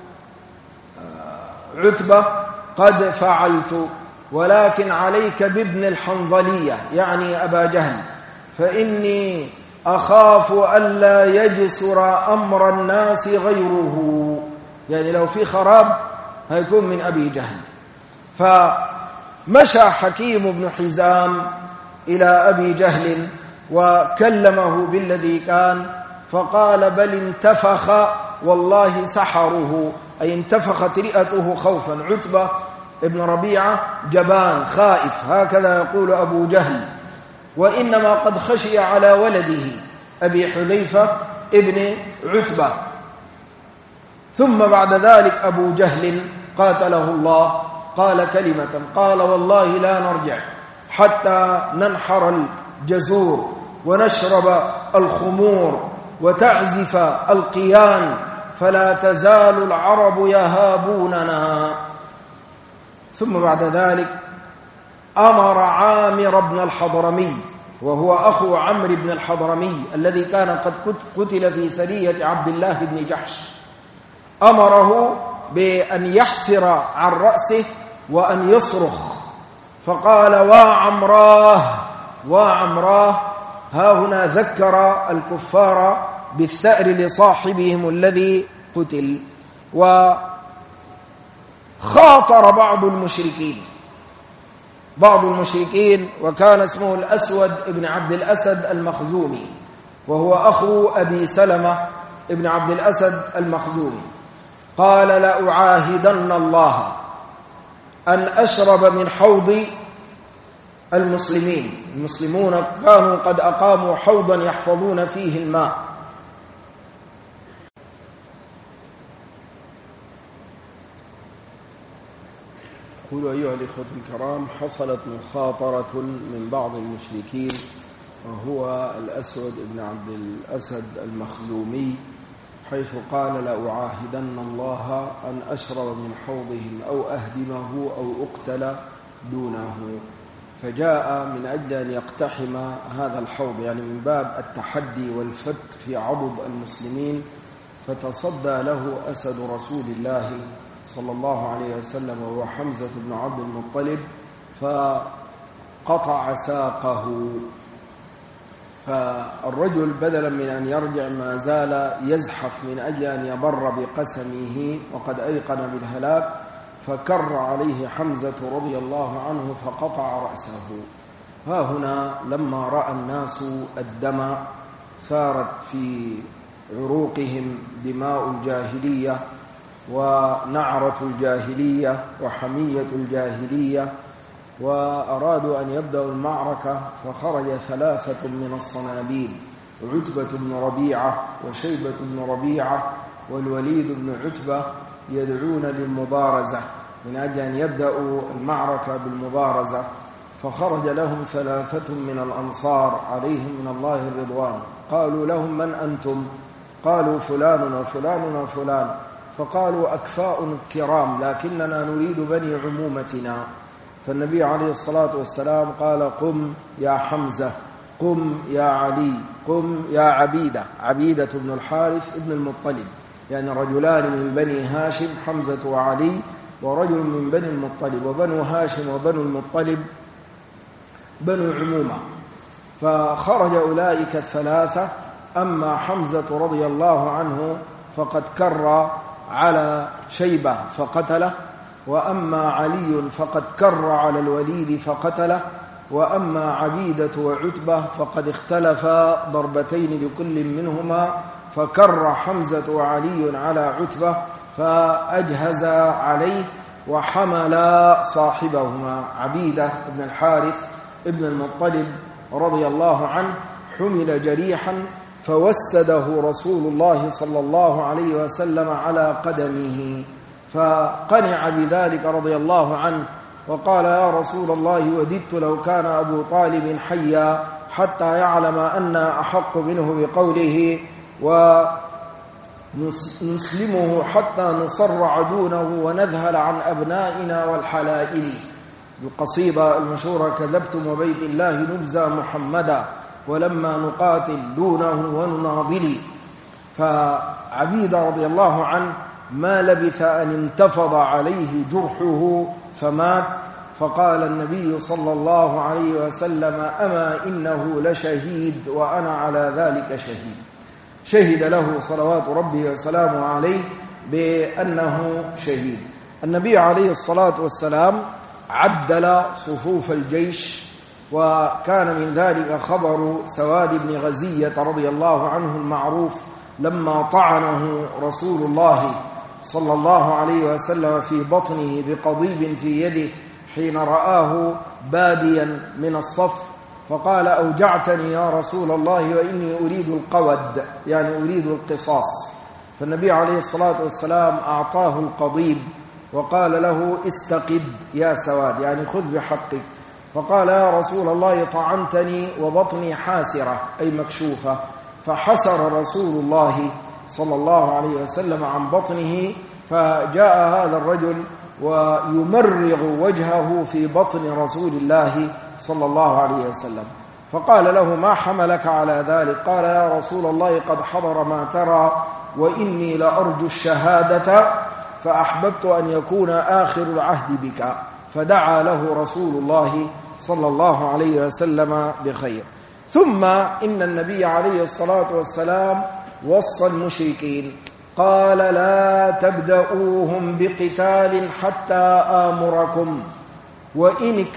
عتبة: قد فعلت، ولكن عليك بابن الحنظلية يعني أبا جهل، فإني أخاف ألا يجسر أمر الناس غيره، يعني لو في خراب هيكون من أبي جهل. فمشى حكيم بن حزام إلى أبي جهل وكلمه بالذي كان، فقال: بل انتفخ والله سحره، أي انتفخت رئته خوفا. عتبة ابن ربيعة جبان خائف، هكذا يقول أبو جهل، وإنما قد خشي على ولده أبي حذيفة ابن عتبة. ثم بعد ذلك أبو جهل قاتله الله قال كلمة، قال: والله لا نرجع حتى ننحر الجزور ونشرب الخمور وتعزف القيان، فلا تزال العرب يهابوننا. ثم بعد ذلك أمر عامر بن الحضرمي، وهو أخو عمرو بن الحضرمي الذي كان قد قتل في سرية عبد الله بن جحش، أمره بأن يحسر عن رأسه وأن يصرخ، فقال: وعمراه وعمراه. ها هنا ذكر الكفار بالثأر لصاحبهم الذي قتل. وخاطر بعض المشركين وكان اسمه الأسود ابن عبد الأسد المخزومي، وهو أخو أبي سلمة ابن عبد الأسد المخزومي، قال: لأعاهدن الله أن أشرب من حوض المسلمين. المسلمون كانوا قد أقاموا حوضا يحفظون فيه الماء. قولوا أيها الإخوة الكرام: حصلت مخاطرة من بعض المشركين وهو الأسود بن عبد الأسد المخزومي، حيث قال: لأعاهدن الله أن أشرب من حوضهم أو أهدمه أو أقتل دونه. فجاء من أجل أن يقتحم هذا الحوض، يعني من باب التحدي والفت في عضد المسلمين، فتصدى له أسد رسول الله صلى الله عليه وسلم وهو حمزة بن عبد المطلب، فقطع ساقه. فالرجل بدلا من أن يرجع ما زال يزحف من أجل أن يبر بقسمه وقد أيقن بالهلاك، فكر عليه حمزة رضي الله عنه فقطع رأسه. ها هنا لما رأى الناس الدم سارت في عروقهم دماء الجاهلية ونعرة الجاهلية وحمية الجاهلية، وأرادوا أن يبدأوا المعركة، فخرج 3 من الصناديد: عتبة بن ربيعة وشيبة بن ربيعة والوليد بن عتبة، يدعون للمبارزة من أجل أن يبدأوا المعركة بالمبارزة. فخرج لهم 3 من الأنصار عليهم من الله الرضوان، قالوا لهم: من أنتم؟ قالوا: فلان وفلان وفلان. فقالوا: أكفاء كرام، لكننا نريد بني عمومتنا. فالنبي عليه الصلاة والسلام قال: قم يا حمزة قم يا علي، قم يا عبيدة، عبيدة بن الحارث بن المطلب، يعني رجلان من بني هاشم، حمزة وعلي، ورجل من بني المطلب، وبنو هاشم وبنو المطلب بنو عمومة. فخرج أولئك الثلاثة. أما حمزة رضي الله عنه فقد كر على شيبة فقتله، وأما علي فقد كر على الوليد فقتله، وأما عبيدة وعتبة فقد اختلفا ضربتين لكل منهما، فكر حمزة وعلي على عتبة فأجهز عليه، وحمل صاحبهما عبيدة بن الحارث ابن المطلب رضي الله عنه، حمل جريحا فوسده رسول الله صلى الله عليه وسلم على قدمه، فقنع بذلك رضي الله عنه، وقال يا رسول الله وددت لو كان أبو طالب حيا حتى يعلم أن أحق منه بقوله ونسلمه حتى نصرع دونه ونذهل عن أبنائنا والحلائل. القصيدة المشهورة كذبتم وبيت الله نبزى محمدا ولما نقاتل دونه ونناضل. فعبيدة رضي الله عنه ما لبث أن انتفض عليه جرحه فمات، فقال النبي صلى الله عليه وسلم أما إنه لشهيد وأنا على ذلك شهيد. شهد له صلوات ربي وسلامه عليه بأنه شهيد. النبي عليه الصلاة والسلام عدل صفوف الجيش، وكان من ذلك خبر سواد بن غزية رضي الله عنه المعروف لما طعنه رسول الله صلى الله عليه وسلم في بطنه بقضيب في يده حين رآه باديا من الصف، فقال أوجعتني يا رسول الله وإني أريد القود، يعني أريد القصاص. فالنبي عليه الصلاة والسلام أعطاه القضيب وقال له استقد يا سواد، يعني خذ بحقك. فقال يا رسول الله طعنتني وبطني حاسرة أي مكشوفة، فحسر رسول الله صلى الله عليه وسلم عن بطنه، فجاء هذا الرجل ويمرغ وجهه في بطن رسول الله صلى الله عليه وسلم، فقال له ما حملك على ذلك؟ قال يا رسول الله قد حضر ما ترى وإني لأرجو الشهادة فأحببت أن يكون آخر العهد بك، فدعا له رسول الله صلى الله عليه وسلم بخير. ثم إن النبي عليه الصلاة والسلام وصى المشركين، قال لا تبدأوهم بقتال حتى آمركم وإنك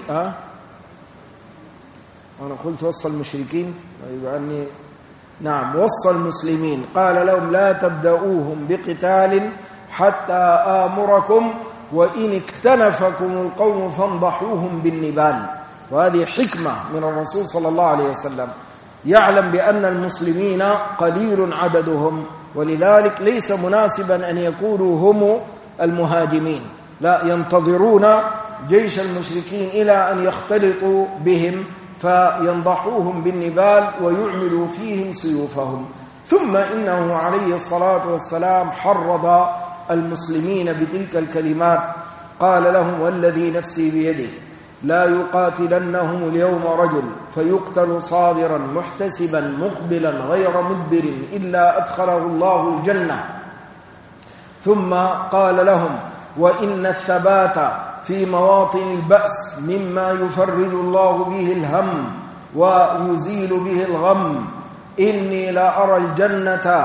أنا قلت وصى المشركين يعني نعم وصى المسلمين، قال لهم لا تبدأوهم بقتال حتى آمركم وإن اكتنفكم القوم فانضحوهم بالنبال. وهذه حكمة من الرسول صلى الله عليه وسلم، يعلم بأن المسلمين قليل عددهم، ولذلك ليس مناسبا أن يكونوا هم المهاجمين، لا، ينتظرون جيش المشركين إلى أن يختلطوا بهم فينضحوهم بالنبال ويعملوا فيهم سيوفهم. ثم إنه عليه الصلاة والسلام حرض المسلمين بتلك الكلمات، قال لهم والذي نفسي بيده لا يقاتلنهم اليوم رجل فيقتل صابرا محتسبا مقبلا غير مدبر إلا أدخله الله الجنة. ثم قال لهم وإن الثبات في مواطن البأس مما يفرج الله به الهم ويزيل به الغم، إني لا أرى الجنة.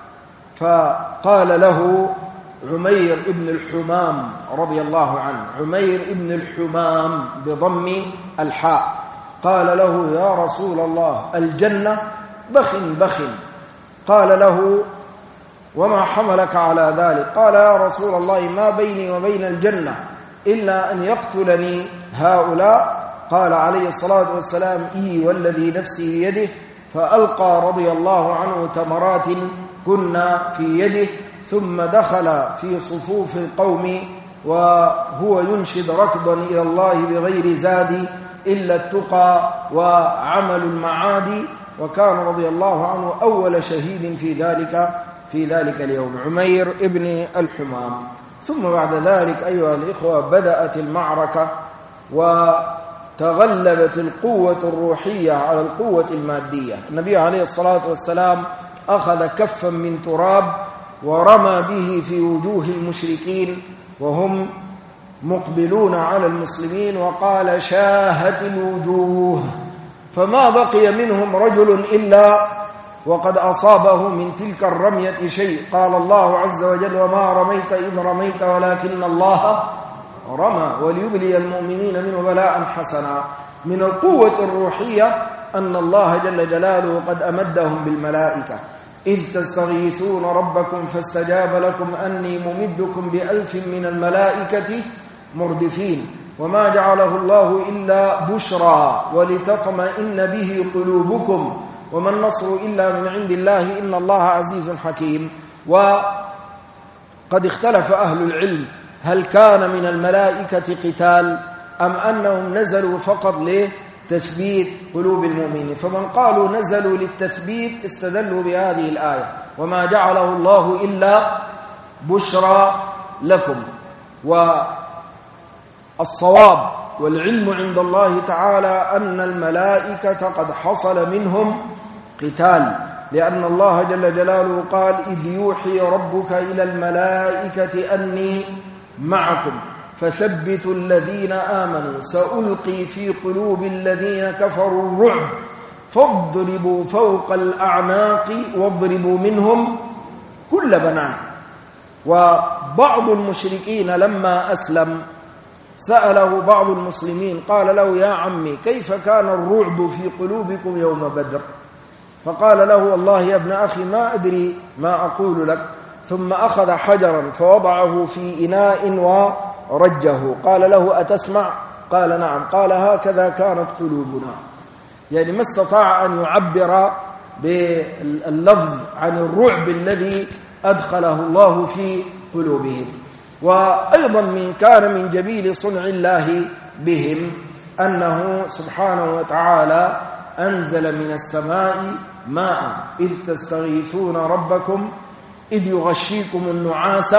فقال له عمير ابن الحمام رضي الله عنه، عمير ابن الحمام بضم الحاء، قال له يا رسول الله الجنة؟ بخ بخ. قال له وما حملك على ذلك؟ قال يا رسول الله ما بيني وبين الجنة إلا أن يقتلني هؤلاء. قال عليه الصلاة والسلام إي والذي نفسي بيده، فألقى رضي الله عنه تمرات كنا في يده، ثم دخل في صفوف القوم وهو ينشد ركضا إلى الله بغير زاد إلا التقى وعمل المعادي، وكان رضي الله عنه أول شهيد في ذلك اليوم، عمير ابن الحمام. ثم بعد ذلك أيها الإخوة بدأت المعركة، تغلبت القوة الروحية على القوة المادية. النبي عليه الصلاة والسلام أخذ كفا من تراب ورمى به في وجوه المشركين وهم مقبلون على المسلمين وقال شاهت الوجوه، فما بقي منهم رجل إلا وقد أصابه من تلك الرمية شيء. قال الله عز وجل وما رميت إذ رميت ولكن الله رمى وليبلي المؤمنين منه بلاء حسنا. من القوة الروحية أن الله جل جلاله قد أمدهم بالملائكة إذ تستغيثون ربكم فاستجاب لكم أني ممدكم ب1000 من الملائكة مردفين وما جعله الله إلا بشرى ولتطمئن به قلوبكم وما النصر إلا من عند الله إن الله عزيز حكيم. وقد اختلف أهل العلم هل كان من الملائكة قتال أم أنهم نزلوا فقط لتثبيت قلوب المؤمنين. فمن قالوا نزلوا للتثبيت استدلوا بهذه الآية وما جعله الله إلا بشرى لكم. والصواب والعلم عند الله تعالى أن الملائكة قد حصل منهم قتال، لأن الله جل جلاله قال إذ يوحي ربك إلى الملائكة أني معكم فثبتوا الذين آمنوا سألقي في قلوب الذين كفروا الرعب فاضربوا فوق الأعناق واضربوا منهم كل بنان. وبعض المشركين لما أسلم سأله بعض المسلمين قال له يا عمي كيف كان الرعب في قلوبكم يوم بدر؟ فقال له والله يا ابن أخي ما أدري ما أقول لك. ثم أخذ حجرا فوضعه في إناء ورجه. قال له أتسمع؟ قال نعم. قال هكذا كانت قلوبنا. يعني ما استطاع أن يعبر باللفظ عن الرعب الذي أدخله الله في قلوبهم. وأيضا من كان من جميل صنع الله بهم أنه سبحانه وتعالى أنزل من السماء ماء إذ تستغيثون ربكم إذ يغشيكم النعاس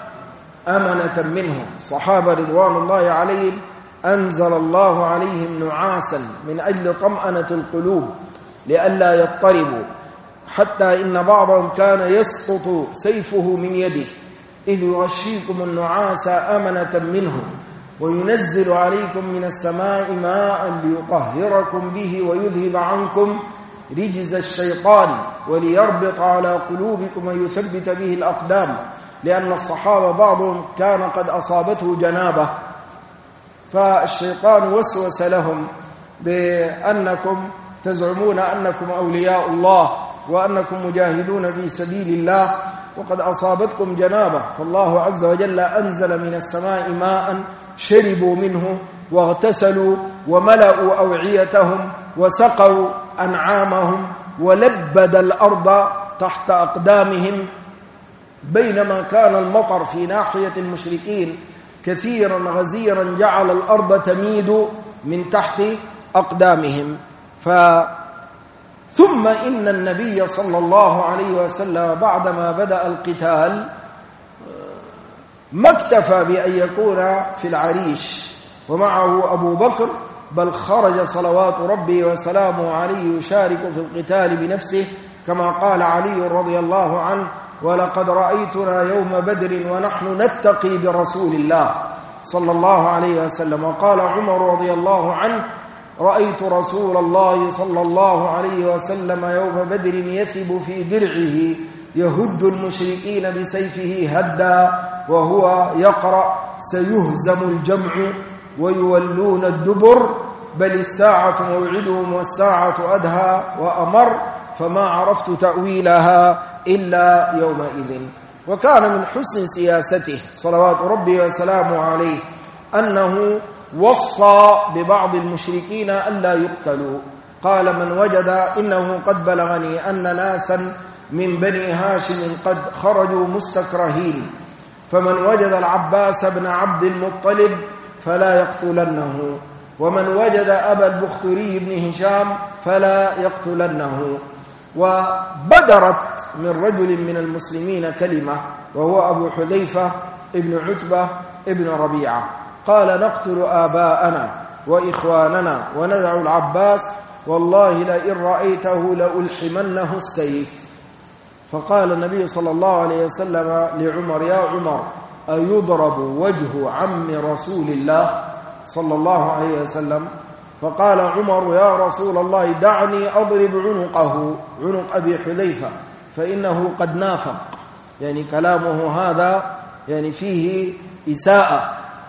أمنة منه. صحابة رضوان الله عليهم أنزل الله عليهم نعاسا من أجل طمأنة القلوب لئلا يضطربوا، حتى إن بعضهم كان يسقط سيفه من يده إذ يغشيكم النعاس أمنة منه وينزل عليكم من السماء ماء ليطهركم به ويذهب عنكم رجز الشيطان وليربط على قلوبكم ويثبت به الأقدام. لأن الصحابة بعضهم كان قد أصابته جنابة فالشيطان وسوس لهم بأنكم تزعمون أنكم أولياء الله وأنكم مجاهدون في سبيل الله وقد أصابتكم جنابة، فالله عز وجل أنزل من السماء ماء شربوا منه واغتسلوا وملأوا أوعيتهم وسقوا أنعامهم ولبد الأرض تحت أقدامهم، بينما كان المطر في ناحية المشركين كثيرا غزيرا جعل الأرض تميد من تحت أقدامهم. ثم إن النبي صلى الله عليه وسلم بعدما بدأ القتال ما اكتفى بأن يكون في العريش ومعه أبو بكر، بل خرج صلوات ربي وسلامه عليه يشارك في القتال بنفسه، كما قال علي رضي الله عنه ولقد رأيتنا يوم بدر ونحن نتقي برسول الله صلى الله عليه وسلم. وقال عمر رضي الله عنه رأيت رسول الله صلى الله عليه وسلم يوم بدر يثب في درعه يهد المشركين بسيفه هدا وهو يقرأ سيهزم الجمع ويولون الدبر بل الساعة موعدهم والساعة أدهى وأمر فما عرفت تأويلها إلا يومئذ. وكان من حسن سياسته صلوات ربي وسلامه عليه أنه وصى ببعض المشركين ألا يقتلوا. قال من وجد إنه قد بلغني أن ناسا من بني هاشم قد خرجوا مستكرهين، فمن وجد العباس بن عبد المطلب فلا يقتلنه، ومن وجد أبا البختري بن هشام فلا يقتلنه. وبدرت من رجل من المسلمين كلمة وهو أبو حذيفة ابن عتبة ابن ربيعة، قال نقتل آباءنا وإخواننا وندع العباس والله لئن رأيته لألحمنه السيف. فقال النبي صلى الله عليه وسلم لعمر: يا عمر أيضرب وجه عم رسول الله صلى الله عليه وسلم؟ فقال عمر: يا رسول الله دعني أضرب عنق أبي حذيفة فإنه قد نافق. يعني كلامه هذا يعني فيه إساءة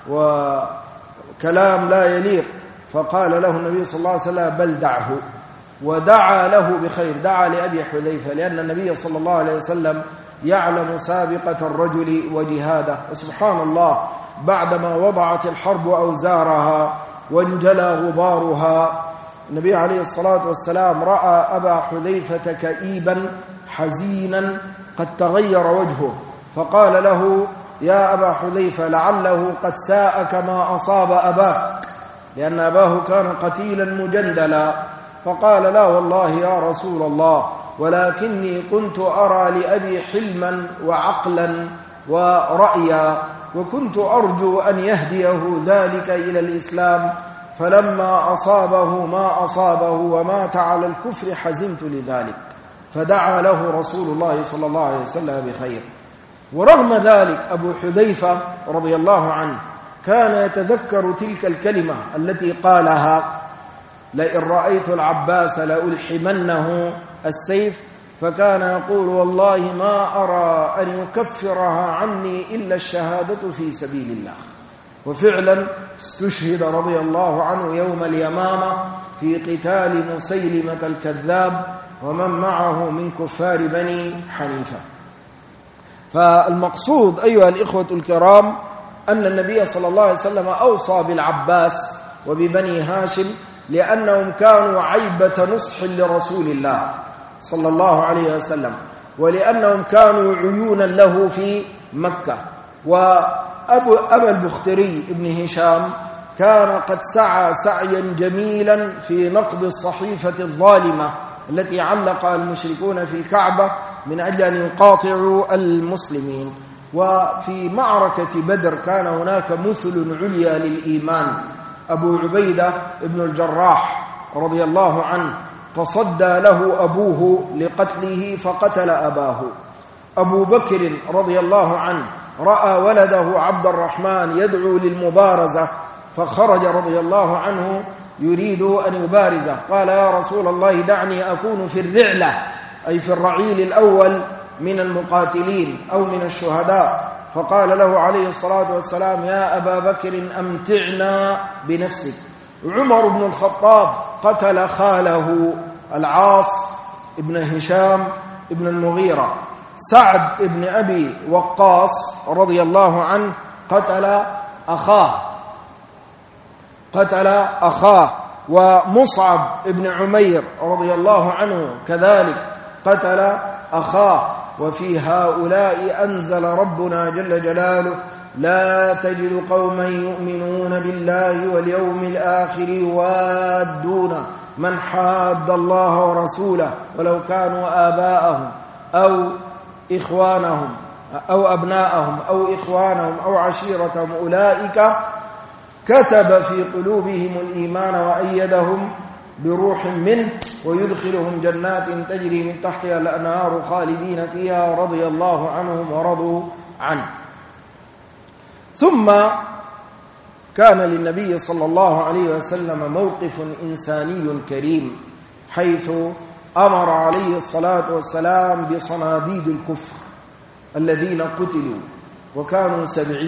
وكلام لا يليق. فقال له النبي صلى الله عليه وسلم: بل دعه. ودعا له بخير، دعا لأبي حذيفة، لأن النبي صلى الله عليه وسلم يعلم سابقة الرجل وجهاده. وسبحان الله، بعدما وضعت الحرب أوزارها وانجلى غبارها، النبي عليه الصلاة والسلام رأى أبا حذيفة كئيبا حزينا قد تغير وجهه، فقال له: يا أبا حذيفة لعله قد ساءك ما أصاب أباك، لأن أباه كان قتيلا مجندلا. فقال: لا والله يا رسول الله، ولكني كنت أرى لأبي حلما وعقلا ورأيا، وكنت أرجو أن يهديه ذلك إلى الإسلام، فلما أصابه ما أصابه ومات على الكفر حزنت لذلك. فدعا له رسول الله صلى الله عليه وسلم بخير. ورغم ذلك أبو حذيفة رضي الله عنه كان يتذكر تلك الكلمة التي قالها: لئن رأيت العباس لألحمنه السيف، فكان يقول: والله ما أرى أن يكفرها عني إلا الشهادة في سبيل الله. وفعلا استشهد رضي الله عنه يوم اليمامة في قتال مسيلمة الكذاب ومن معه من كفار بني حنيفة. فالمقصود أيها الإخوة الكرام أن النبي صلى الله عليه وسلم أوصى بالعباس وببني هاشم لأنهم كانوا عيبة نصح لرسول الله صلى الله عليه وسلم، ولأنهم كانوا عيونا له في مكة. وأبا البختري ابن هشام كان قد سعى سعيا جميلا في نقض الصحيفة الظالمة التي علقها المشركون في الكعبة من أجل أن يقاطعوا المسلمين. وفي معركة بدر كان هناك مثل عليا للإيمان، أبو عبيدة ابن الجراح رضي الله عنه تصدى له أبوه لقتله فقتل أباه. أبو بكر رضي الله عنه رأى ولده عبد الرحمن يدعو للمبارزة فخرج رضي الله عنه يريد أن يبارزه، قال: يا رسول الله دعني أكون في الرعلة، أي في الرعيل الأول من المقاتلين أو من الشهداء. فقال له عليه الصلاة والسلام: يا أبا بكر أمتعنا بنفسك. عمر بن الخطاب قتل خاله العاص ابن هشام ابن المغيرة. سعد ابن أبي وقاص رضي الله عنه قتل أخاه. ومصعب ابن عمير رضي الله عنه كذلك قتل أخاه. وفي هؤلاء أنزل ربنا جل جلاله: لا تجد قوما يؤمنون بالله واليوم الآخر يوادون من حاد الله ورسوله ولو كانوا آباءهم أو إخوانهم أو أبناءهم أو إخوانهم أو عشيرتهم أولئك كتب في قلوبهم الإيمان وأيدهم بروح منه ويدخلهم جنات تجري من تحتها الأنهار خالدين فيها رضي الله عنهم ورضوا عنه. ثم كان للنبي صلى الله عليه وسلم موقف إنساني كريم، حيث أمر عليه الصلاة والسلام بصناديد الكفر الذين قتلوا، وكانوا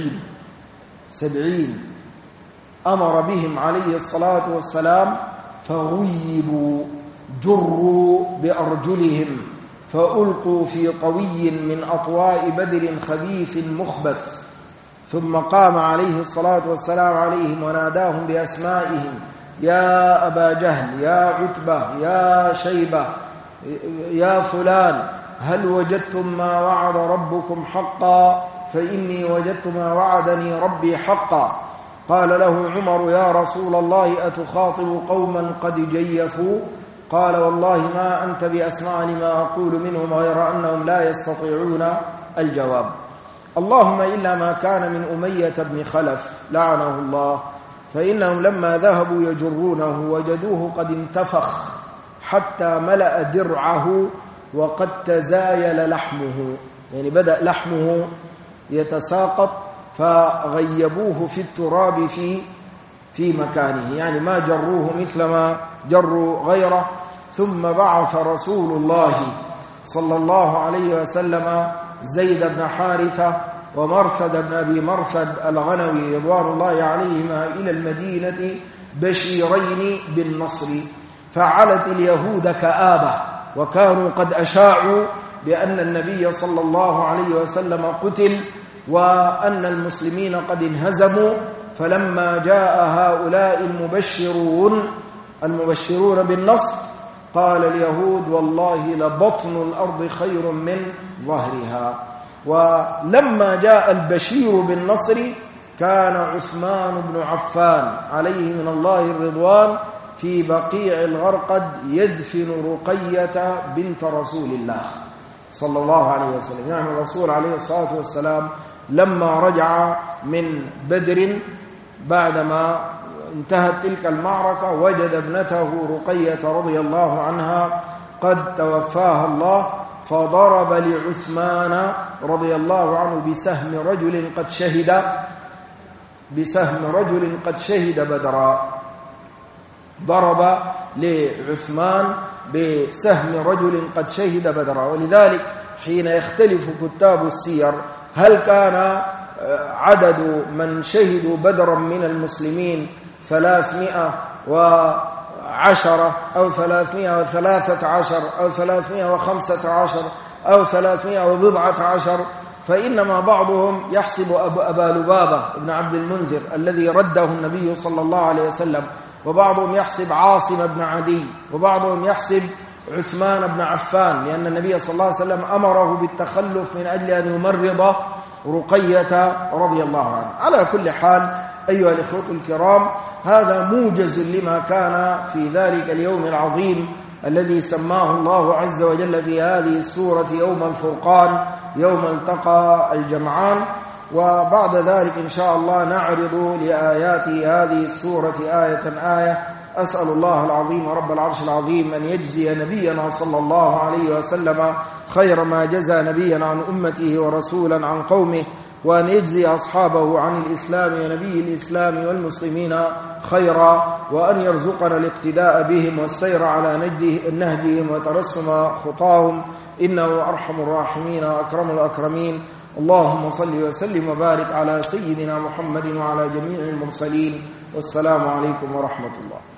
70 أمر بهم عليه الصلاة والسلام فغيبوا، جروا بأرجلهم فألقوا في طوي من أطواء بدر خبيث مخبث. ثم قام عليه الصلاة والسلام عليهم وناداهم بأسمائهم: يا أبا جهل، يا عتبة، يا شيبة، يا فلان، هل وجدتم ما وعد ربكم حقا؟ فإني وجدت ما وعدني ربي حقا. قال له عمر: يا رسول الله أتخاطب قوما قد جيفوا؟ قال: والله ما أنت بأسمع لما أقول منهم غير أنهم لا يستطيعون الجواب. اللهم إلا ما كان من أمية بن خلف لعنه الله، فإنهم لما ذهبوا يجرونه وجدوه قد انتفخ حتى ملأ درعه وقد تزايل لحمه، يعني بدأ لحمه يتساقط، فغيبوه في التراب في مكانه، يعني ما جروه مثل ما جروا غيره. ثم بعث رسول الله صلى الله عليه وسلم زيد بن حارثة ومرثد بن أبي مرثد الغنوي رضوان الله عليهما إلى المدينة بشيرين بالنصر، فعلت اليهود كآبة، وكانوا قد أشاعوا بأن النبي صلى الله عليه وسلم قتل وأن المسلمين قد انهزموا. فلما جاء هؤلاء المبشرون بالنصر قال اليهود والله لبطن الأرض خير من ظهرها. ولما جاء البشير بالنصر كان عثمان بن عفان عليه من الله الرضوان في بقيع الغرقد يدفن رقية بنت رسول الله صلى الله عليه وسلم. يعني الرسول عليه الصلاة والسلام لما رجع من بدر بعدما انتهت تلك المعركة وجد ابنته رقية رضي الله عنها قد توفاها الله، فضرب لعثمان رضي الله عنه بسهم رجل قد شهد بدرا. ضرب لعثمان بسهم رجل قد شهد بدرا. ولذلك حين يختلف كتاب السير هل كان عدد من شهدوا بدرا من المسلمين 310 أو 313 أو 315 أو 319، فإنما بعضهم يحسب أبا لبابة بن عبد المنذر الذي رده النبي صلى الله عليه وسلم، وبعضهم يحسب عاصم بن عدي، وبعضهم يحسب عثمان بن عفان، لأن النبي صلى الله عليه وسلم أمره بالتخلف من أجل أن يمرض رقية رضي الله عنه. على كل حال أيها الإخوة الكرام، هذا موجز لما كان في ذلك اليوم العظيم الذي سماه الله عز وجل في هذه السورة يوم الفرقان، يوم التقى الجمعان. وبعد ذلك إن شاء الله نعرض لآيات هذه السورة آية آية. أسأل الله العظيم رب العرش العظيم أن يجزي نبينا صلى الله عليه وسلم خير ما جزى نبيا عن أمته ورسولا عن قومه، وأن يجزي أصحابه عن الإسلام ونبي الإسلام والمسلمين خيرا، وأن يرزقنا الاقتداء بهم والسير على نهجهم وترسم خطاهم، إنه أرحم الراحمين وأكرم الأكرمين. اللهم صل وسلم وبارك على سيدنا محمد وعلى جميع المرسلين، والسلام عليكم ورحمة الله.